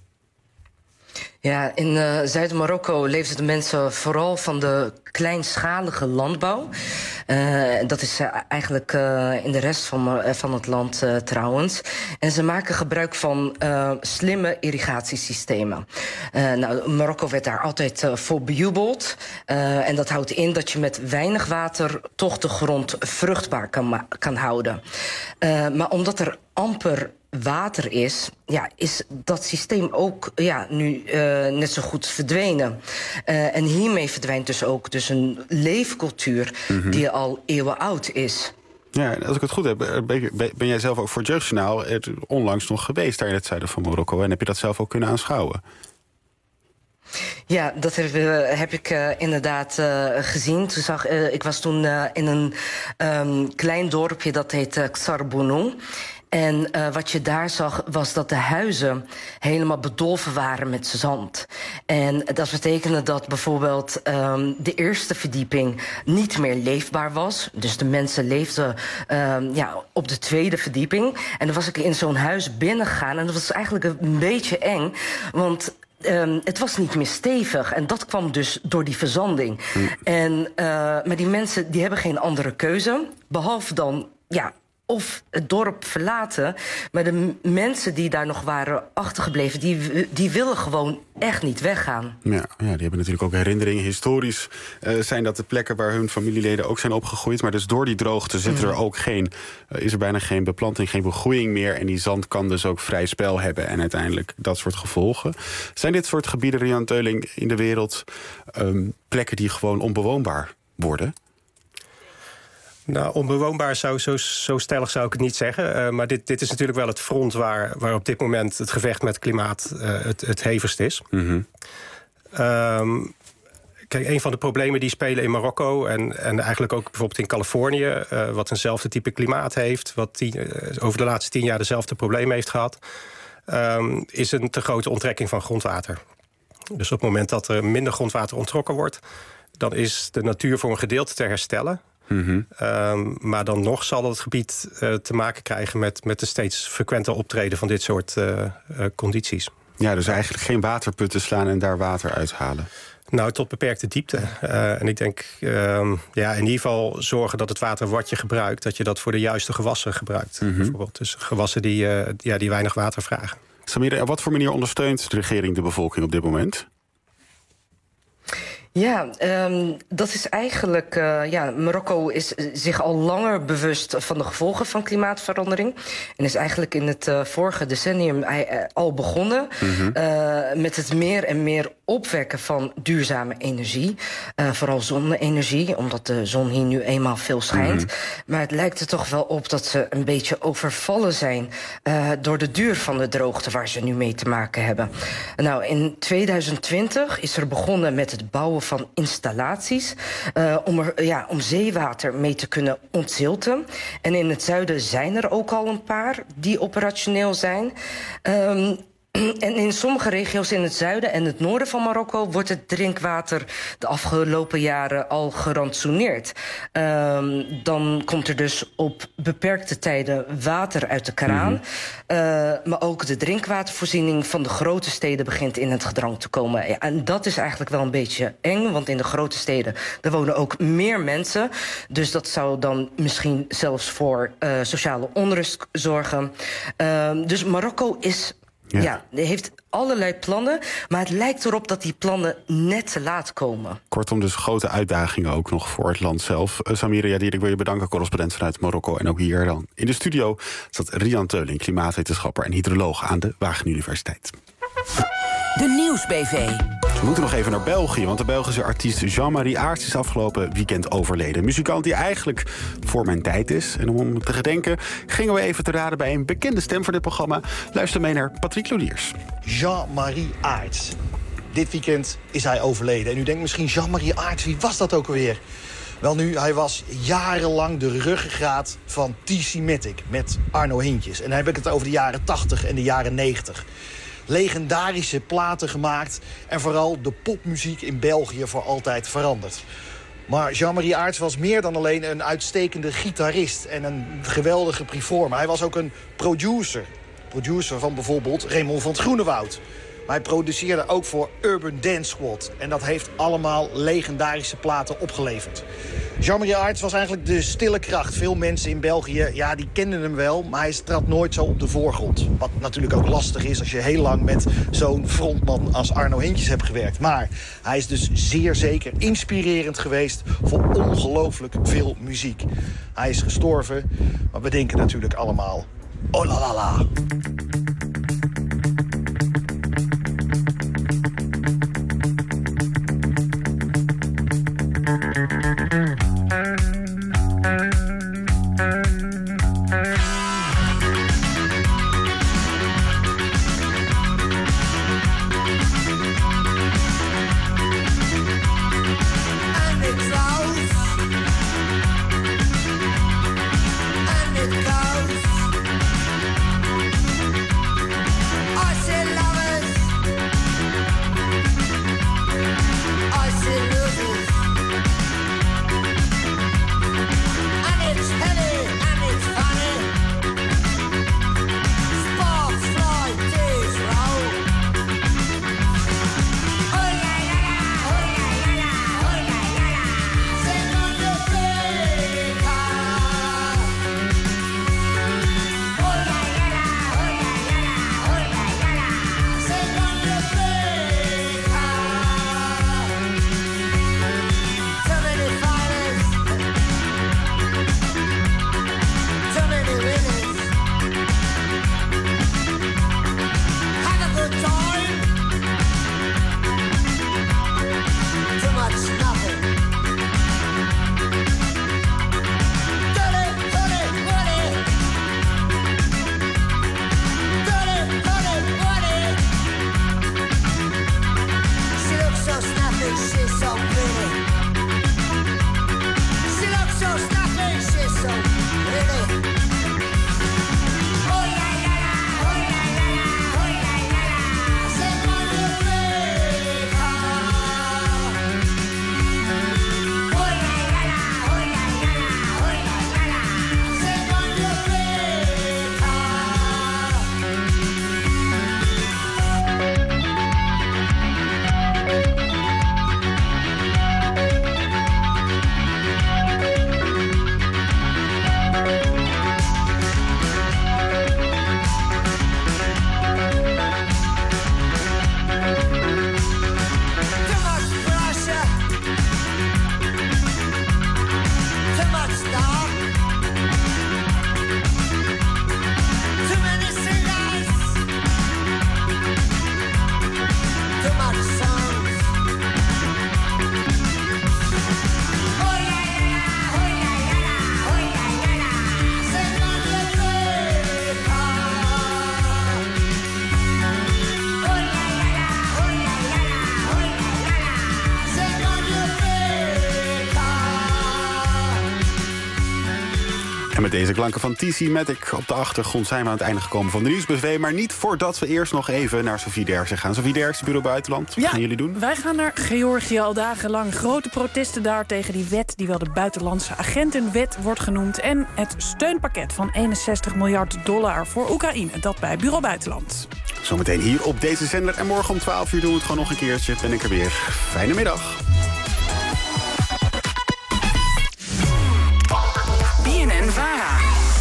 Ja, in Zuid-Marokko leefden de mensen vooral van de kleinschalige landbouw. Dat is eigenlijk in de rest van het land trouwens. En ze maken gebruik van slimme irrigatiesystemen. Marokko werd daar altijd voor bejubeld. En dat houdt in dat je met weinig water toch de grond vruchtbaar kan houden. Maar omdat er amper water is dat systeem ook nu net zo goed verdwenen. En hiermee verdwijnt dus ook een leefcultuur die al eeuwen oud is. Ja, als ik het goed heb, ben jij zelf ook voor het Jeugdjournaal onlangs nog geweest daar in het zuiden van Marokko. En heb je dat zelf ook kunnen aanschouwen? Ja, dat heb ik inderdaad gezien. Ik was toen in een klein dorpje dat heet Ksar Bounou. En wat je daar zag, was dat de huizen helemaal bedolven waren met zand. En dat betekende dat bijvoorbeeld de eerste verdieping niet meer leefbaar was. Dus de mensen leefden op de tweede verdieping. En dan was ik in zo'n huis binnengegaan en dat was eigenlijk een beetje eng, want het was niet meer stevig. En dat kwam dus door die verzanding. Maar die mensen die hebben geen andere keuze, behalve dan of het dorp verlaten. Maar de mensen die daar nog waren achtergebleven, die willen gewoon echt niet weggaan. Ja, die hebben natuurlijk ook herinneringen. Historisch zijn dat de plekken waar hun familieleden ook zijn opgegroeid. Maar dus door die droogte is er bijna geen beplanting, geen begroeiing meer. En die zand kan dus ook vrij spel hebben. En uiteindelijk dat soort gevolgen. Zijn dit soort gebieden, Rian Teuling, in de wereld plekken die gewoon onbewoonbaar worden? Nou, onbewoonbaar zo stellig zou ik het niet zeggen. Maar dit is natuurlijk wel het front waar op dit moment het gevecht met klimaat het hevigst is. Mm-hmm. Kijk, een van de problemen die spelen in Marokko en eigenlijk ook bijvoorbeeld in Californië, wat eenzelfde type klimaat heeft, wat over de laatste 10 jaar dezelfde problemen heeft gehad, is een te grote onttrekking van grondwater. Dus op het moment dat er minder grondwater onttrokken wordt, dan is de natuur voor een gedeelte te herstellen. Mm-hmm. Maar dan nog zal het gebied te maken krijgen met de steeds frequenter optreden van dit soort condities. Ja, dus eigenlijk geen waterputten slaan en daar water uithalen. Nou, tot beperkte diepte. En ik denk, in ieder geval zorgen dat het water wat je gebruikt, dat je dat voor de juiste gewassen gebruikt. Bijvoorbeeld. Dus gewassen die weinig water vragen. Samira, op wat voor manier ondersteunt de regering de bevolking op dit moment? Ja, dat is eigenlijk... Marokko is zich al langer bewust van de gevolgen van klimaatverandering. En is eigenlijk in het vorige decennium al begonnen... met het meer en meer opwekken van duurzame energie. Vooral zonne-energie, omdat de zon hier nu eenmaal veel schijnt. Maar het lijkt er toch wel op dat ze een beetje overvallen zijn... door de duur van de droogte waar ze nu mee te maken hebben. Nou, in 2020 is er begonnen met het bouwen van installaties... om zeewater mee te kunnen ontzilten. En in het zuiden zijn er ook al een paar die operationeel zijn... En in sommige regio's in het zuiden en het noorden van Marokko... wordt het drinkwater de afgelopen jaren al gerantsoeneerd. Dan komt er dus op beperkte tijden water uit de kraan. Maar ook de drinkwatervoorziening van de grote steden... begint in het gedrang te komen. Ja, en dat is eigenlijk wel een beetje eng, want in de grote steden... daar wonen ook meer mensen. Dus dat zou dan misschien zelfs voor sociale onrust zorgen. Dus Marokko is... Ja, heeft allerlei plannen, maar het lijkt erop dat die plannen net te laat komen. Kortom, dus grote uitdagingen ook nog voor het land zelf. Samira Yadir, ik wil je bedanken, correspondent vanuit Marokko. En ook hier dan in de studio zat Rian Teuling, klimaatwetenschapper en hydroloog aan de Wageningen Universiteit. De Nieuwsbv. We moeten nog even naar België, want de Belgische artiest Jean-Marie Aarts is afgelopen weekend overleden. Een muzikant die eigenlijk voor mijn tijd is. En om hem te gedenken gingen we even te raden bij een bekende stem voor dit programma. Luister mee naar Patrick Lodiers. Jean-Marie Aarts. Dit weekend is hij overleden. En u denkt misschien, Jean-Marie Aarts, wie was dat ook alweer? Wel nu, hij was jarenlang de ruggengraat van T-Matic met Arno Hintjes. En dan heb ik het over de jaren 80 en de jaren 90. Legendarische platen gemaakt en vooral de popmuziek in België voor altijd veranderd. Maar Jean-Marie Aarts was meer dan alleen een uitstekende gitarist en een geweldige performer. Hij was ook een producer. Producer van bijvoorbeeld Raymond van 't Groenewoud. Maar hij produceerde ook voor Urban Dance Squad. En dat heeft allemaal legendarische platen opgeleverd. Jean-Marie Aarts was eigenlijk de stille kracht. Veel mensen in België, ja, die kenden hem wel, maar hij trad nooit zo op de voorgrond. Wat natuurlijk ook lastig is als je heel lang met zo'n frontman als Arno Hintjes hebt gewerkt. Maar hij is dus zeer zeker inspirerend geweest voor ongelooflijk veel muziek. Hij is gestorven, maar we denken natuurlijk allemaal, oh la la la. En met deze klanken van TC Matic op de achtergrond zijn we aan het einde gekomen van de Nieuwsbv. Maar niet voordat we eerst nog even naar Sophie Derksen gaan. Sophie Derksen, Bureau Buitenland. Wat gaan jullie doen? Wij gaan naar Georgië. Al dagenlang grote protesten daar tegen die wet die wel de buitenlandse agentenwet wordt genoemd. En het steunpakket van $61 miljard voor Oekraïne. Dat bij Bureau Buitenland. Zometeen hier op deze zender. En morgen om 12 uur doen we het gewoon nog een keertje. Ben ik er weer. Fijne middag. BNN-VARA.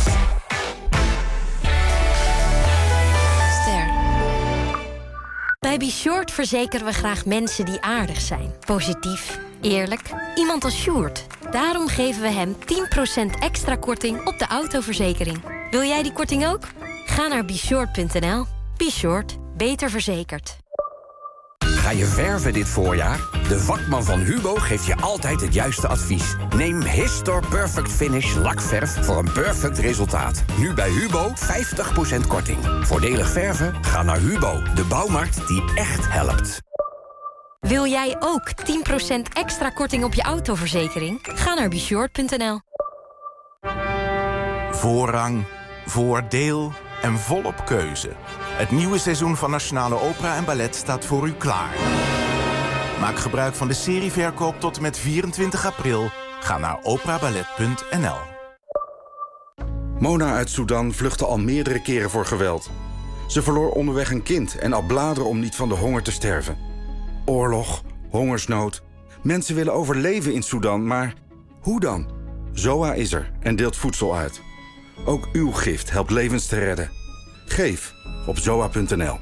Ster. Bij Be Short verzekeren we graag mensen die aardig zijn. Positief, eerlijk, iemand als Sjoerd. Daarom geven we hem 10% extra korting op de autoverzekering. Wil jij die korting ook? Ga naar beshort.nl. Be Short. Beter verzekerd. Ga je verven dit voorjaar? De vakman van Hubo geeft je altijd het juiste advies. Neem Histor Perfect Finish lakverf voor een perfect resultaat. Nu bij Hubo 50% korting. Voordelig verven? Ga naar Hubo, de bouwmarkt die echt helpt. Wil jij ook 10% extra korting op je autoverzekering? Ga naar beshort.nl. Voorrang, voordeel en volop keuze. Het nieuwe seizoen van Nationale Opera en Ballet staat voor u klaar. Maak gebruik van de serieverkoop tot en met 24 april. Ga naar operaballet.nl. Mona uit Sudan vluchtte al meerdere keren voor geweld. Ze verloor onderweg een kind en al bladeren om niet van de honger te sterven. Oorlog, hongersnood. Mensen willen overleven in Sudan, maar hoe dan? ZOA is er en deelt voedsel uit. Ook uw gift helpt levens te redden. Geef op zoa.nl.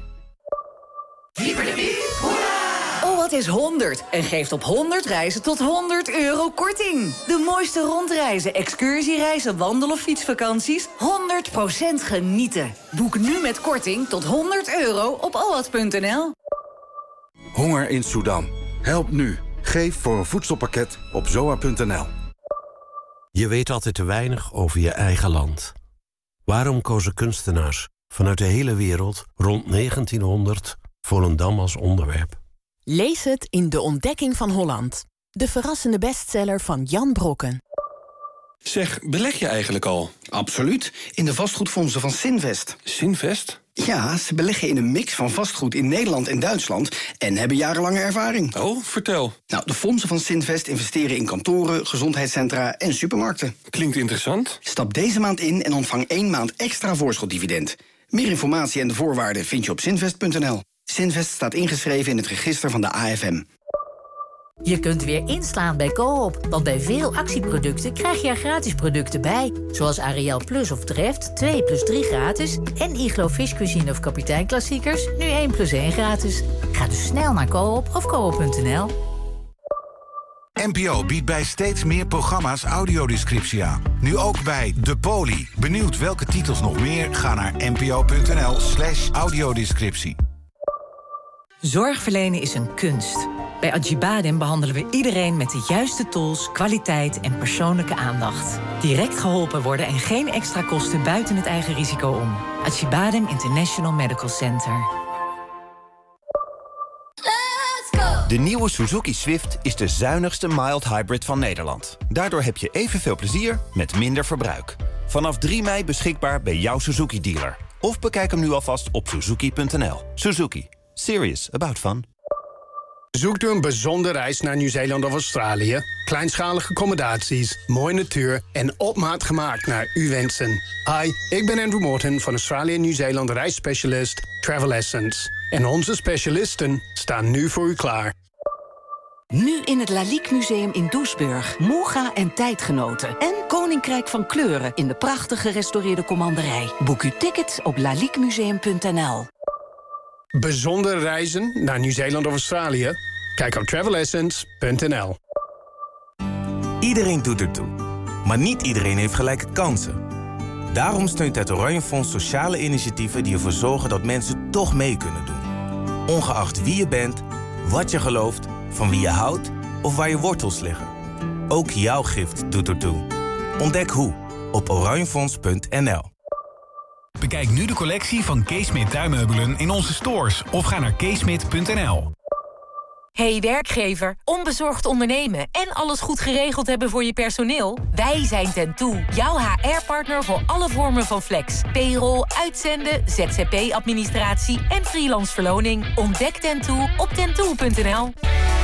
Oh, wat is 100 en geeft op 100 reizen tot €100 korting. De mooiste rondreizen, excursiereizen, wandel- of fietsvakanties. 100% genieten. Boek nu met korting tot €100 op alwat.nl. Honger in Sudan. Help nu. Geef voor een voedselpakket op zoa.nl. Je weet altijd te weinig over je eigen land. Waarom kozen kunstenaars vanuit de hele wereld rond 1900 Volendam als onderwerp? Lees het in De Ontdekking van Holland. De verrassende bestseller van Jan Brokken. Zeg, beleg je eigenlijk al? Absoluut. In de vastgoedfondsen van Sinvest. Sinvest? Ja, ze beleggen in een mix van vastgoed in Nederland en Duitsland en hebben jarenlange ervaring. Oh, vertel. Nou, de fondsen van Sinvest investeren in kantoren, gezondheidscentra en supermarkten. Klinkt interessant. Stap deze maand in en ontvang 1 maand extra voorschotdividend. Meer informatie en de voorwaarden vind je op sinvest.nl. Sinvest staat ingeschreven in het register van de AFM. Je kunt weer inslaan bij Coop, want bij veel actieproducten krijg je er gratis producten bij. Zoals Ariel Plus of Treft, 2 plus 3 gratis. En Iglo Fish Cuisine of Kapitein Klassiekers, nu 1 plus 1 gratis. Ga dus snel naar Coop of coop.nl. NPO biedt bij steeds meer programma's audiodescriptie aan. Nu ook bij De Poli. Benieuwd welke titels nog meer? Ga naar npo.nl/audiodescriptie. Zorg verlenen is een kunst. Bij Acibadem behandelen we iedereen met de juiste tools, kwaliteit en persoonlijke aandacht. Direct geholpen worden en geen extra kosten buiten het eigen risico om. Acibadem International Medical Center. De nieuwe Suzuki Swift is de zuinigste mild hybrid van Nederland. Daardoor heb je evenveel plezier met minder verbruik. Vanaf 3 mei beschikbaar bij jouw Suzuki-dealer. Of bekijk hem nu alvast op suzuki.nl. Suzuki. Serious about fun. Zoekt u een bijzondere reis naar Nieuw-Zeeland of Australië? Kleinschalige accommodaties, mooie natuur en op maat gemaakt naar uw wensen. Hi, ik ben Andrew Morton van Australië en Nieuw-Zeeland reisspecialist Travel Essence. En onze specialisten staan nu voor u klaar. Nu in het Lalique Museum in Doesburg. Moega en tijdgenoten. En Koninkrijk van Kleuren in de prachtig gerestaureerde commanderij. Boek uw tickets op laliquemuseum.nl. Bijzondere reizen naar Nieuw-Zeeland of Australië? Kijk op travelessence.nl. Iedereen doet ertoe, maar niet iedereen heeft gelijke kansen. Daarom steunt het Oranje Fonds sociale initiatieven die ervoor zorgen dat mensen toch mee kunnen doen. Ongeacht wie je bent, wat je gelooft, van wie je houdt of waar je wortels liggen. Ook jouw gift doet ertoe. Ontdek hoe op oranjefonds.nl. Bekijk nu de collectie van Keesmit tuinmeubelen in onze stores of ga naar keesmit.nl. Hey werkgever, onbezorgd ondernemen en alles goed geregeld hebben voor je personeel? Wij zijn Tentoo, jouw HR-partner voor alle vormen van flex. Payroll, uitzenden, ZZP-administratie en freelance verloning. Ontdek Tentoo op tentoo.nl.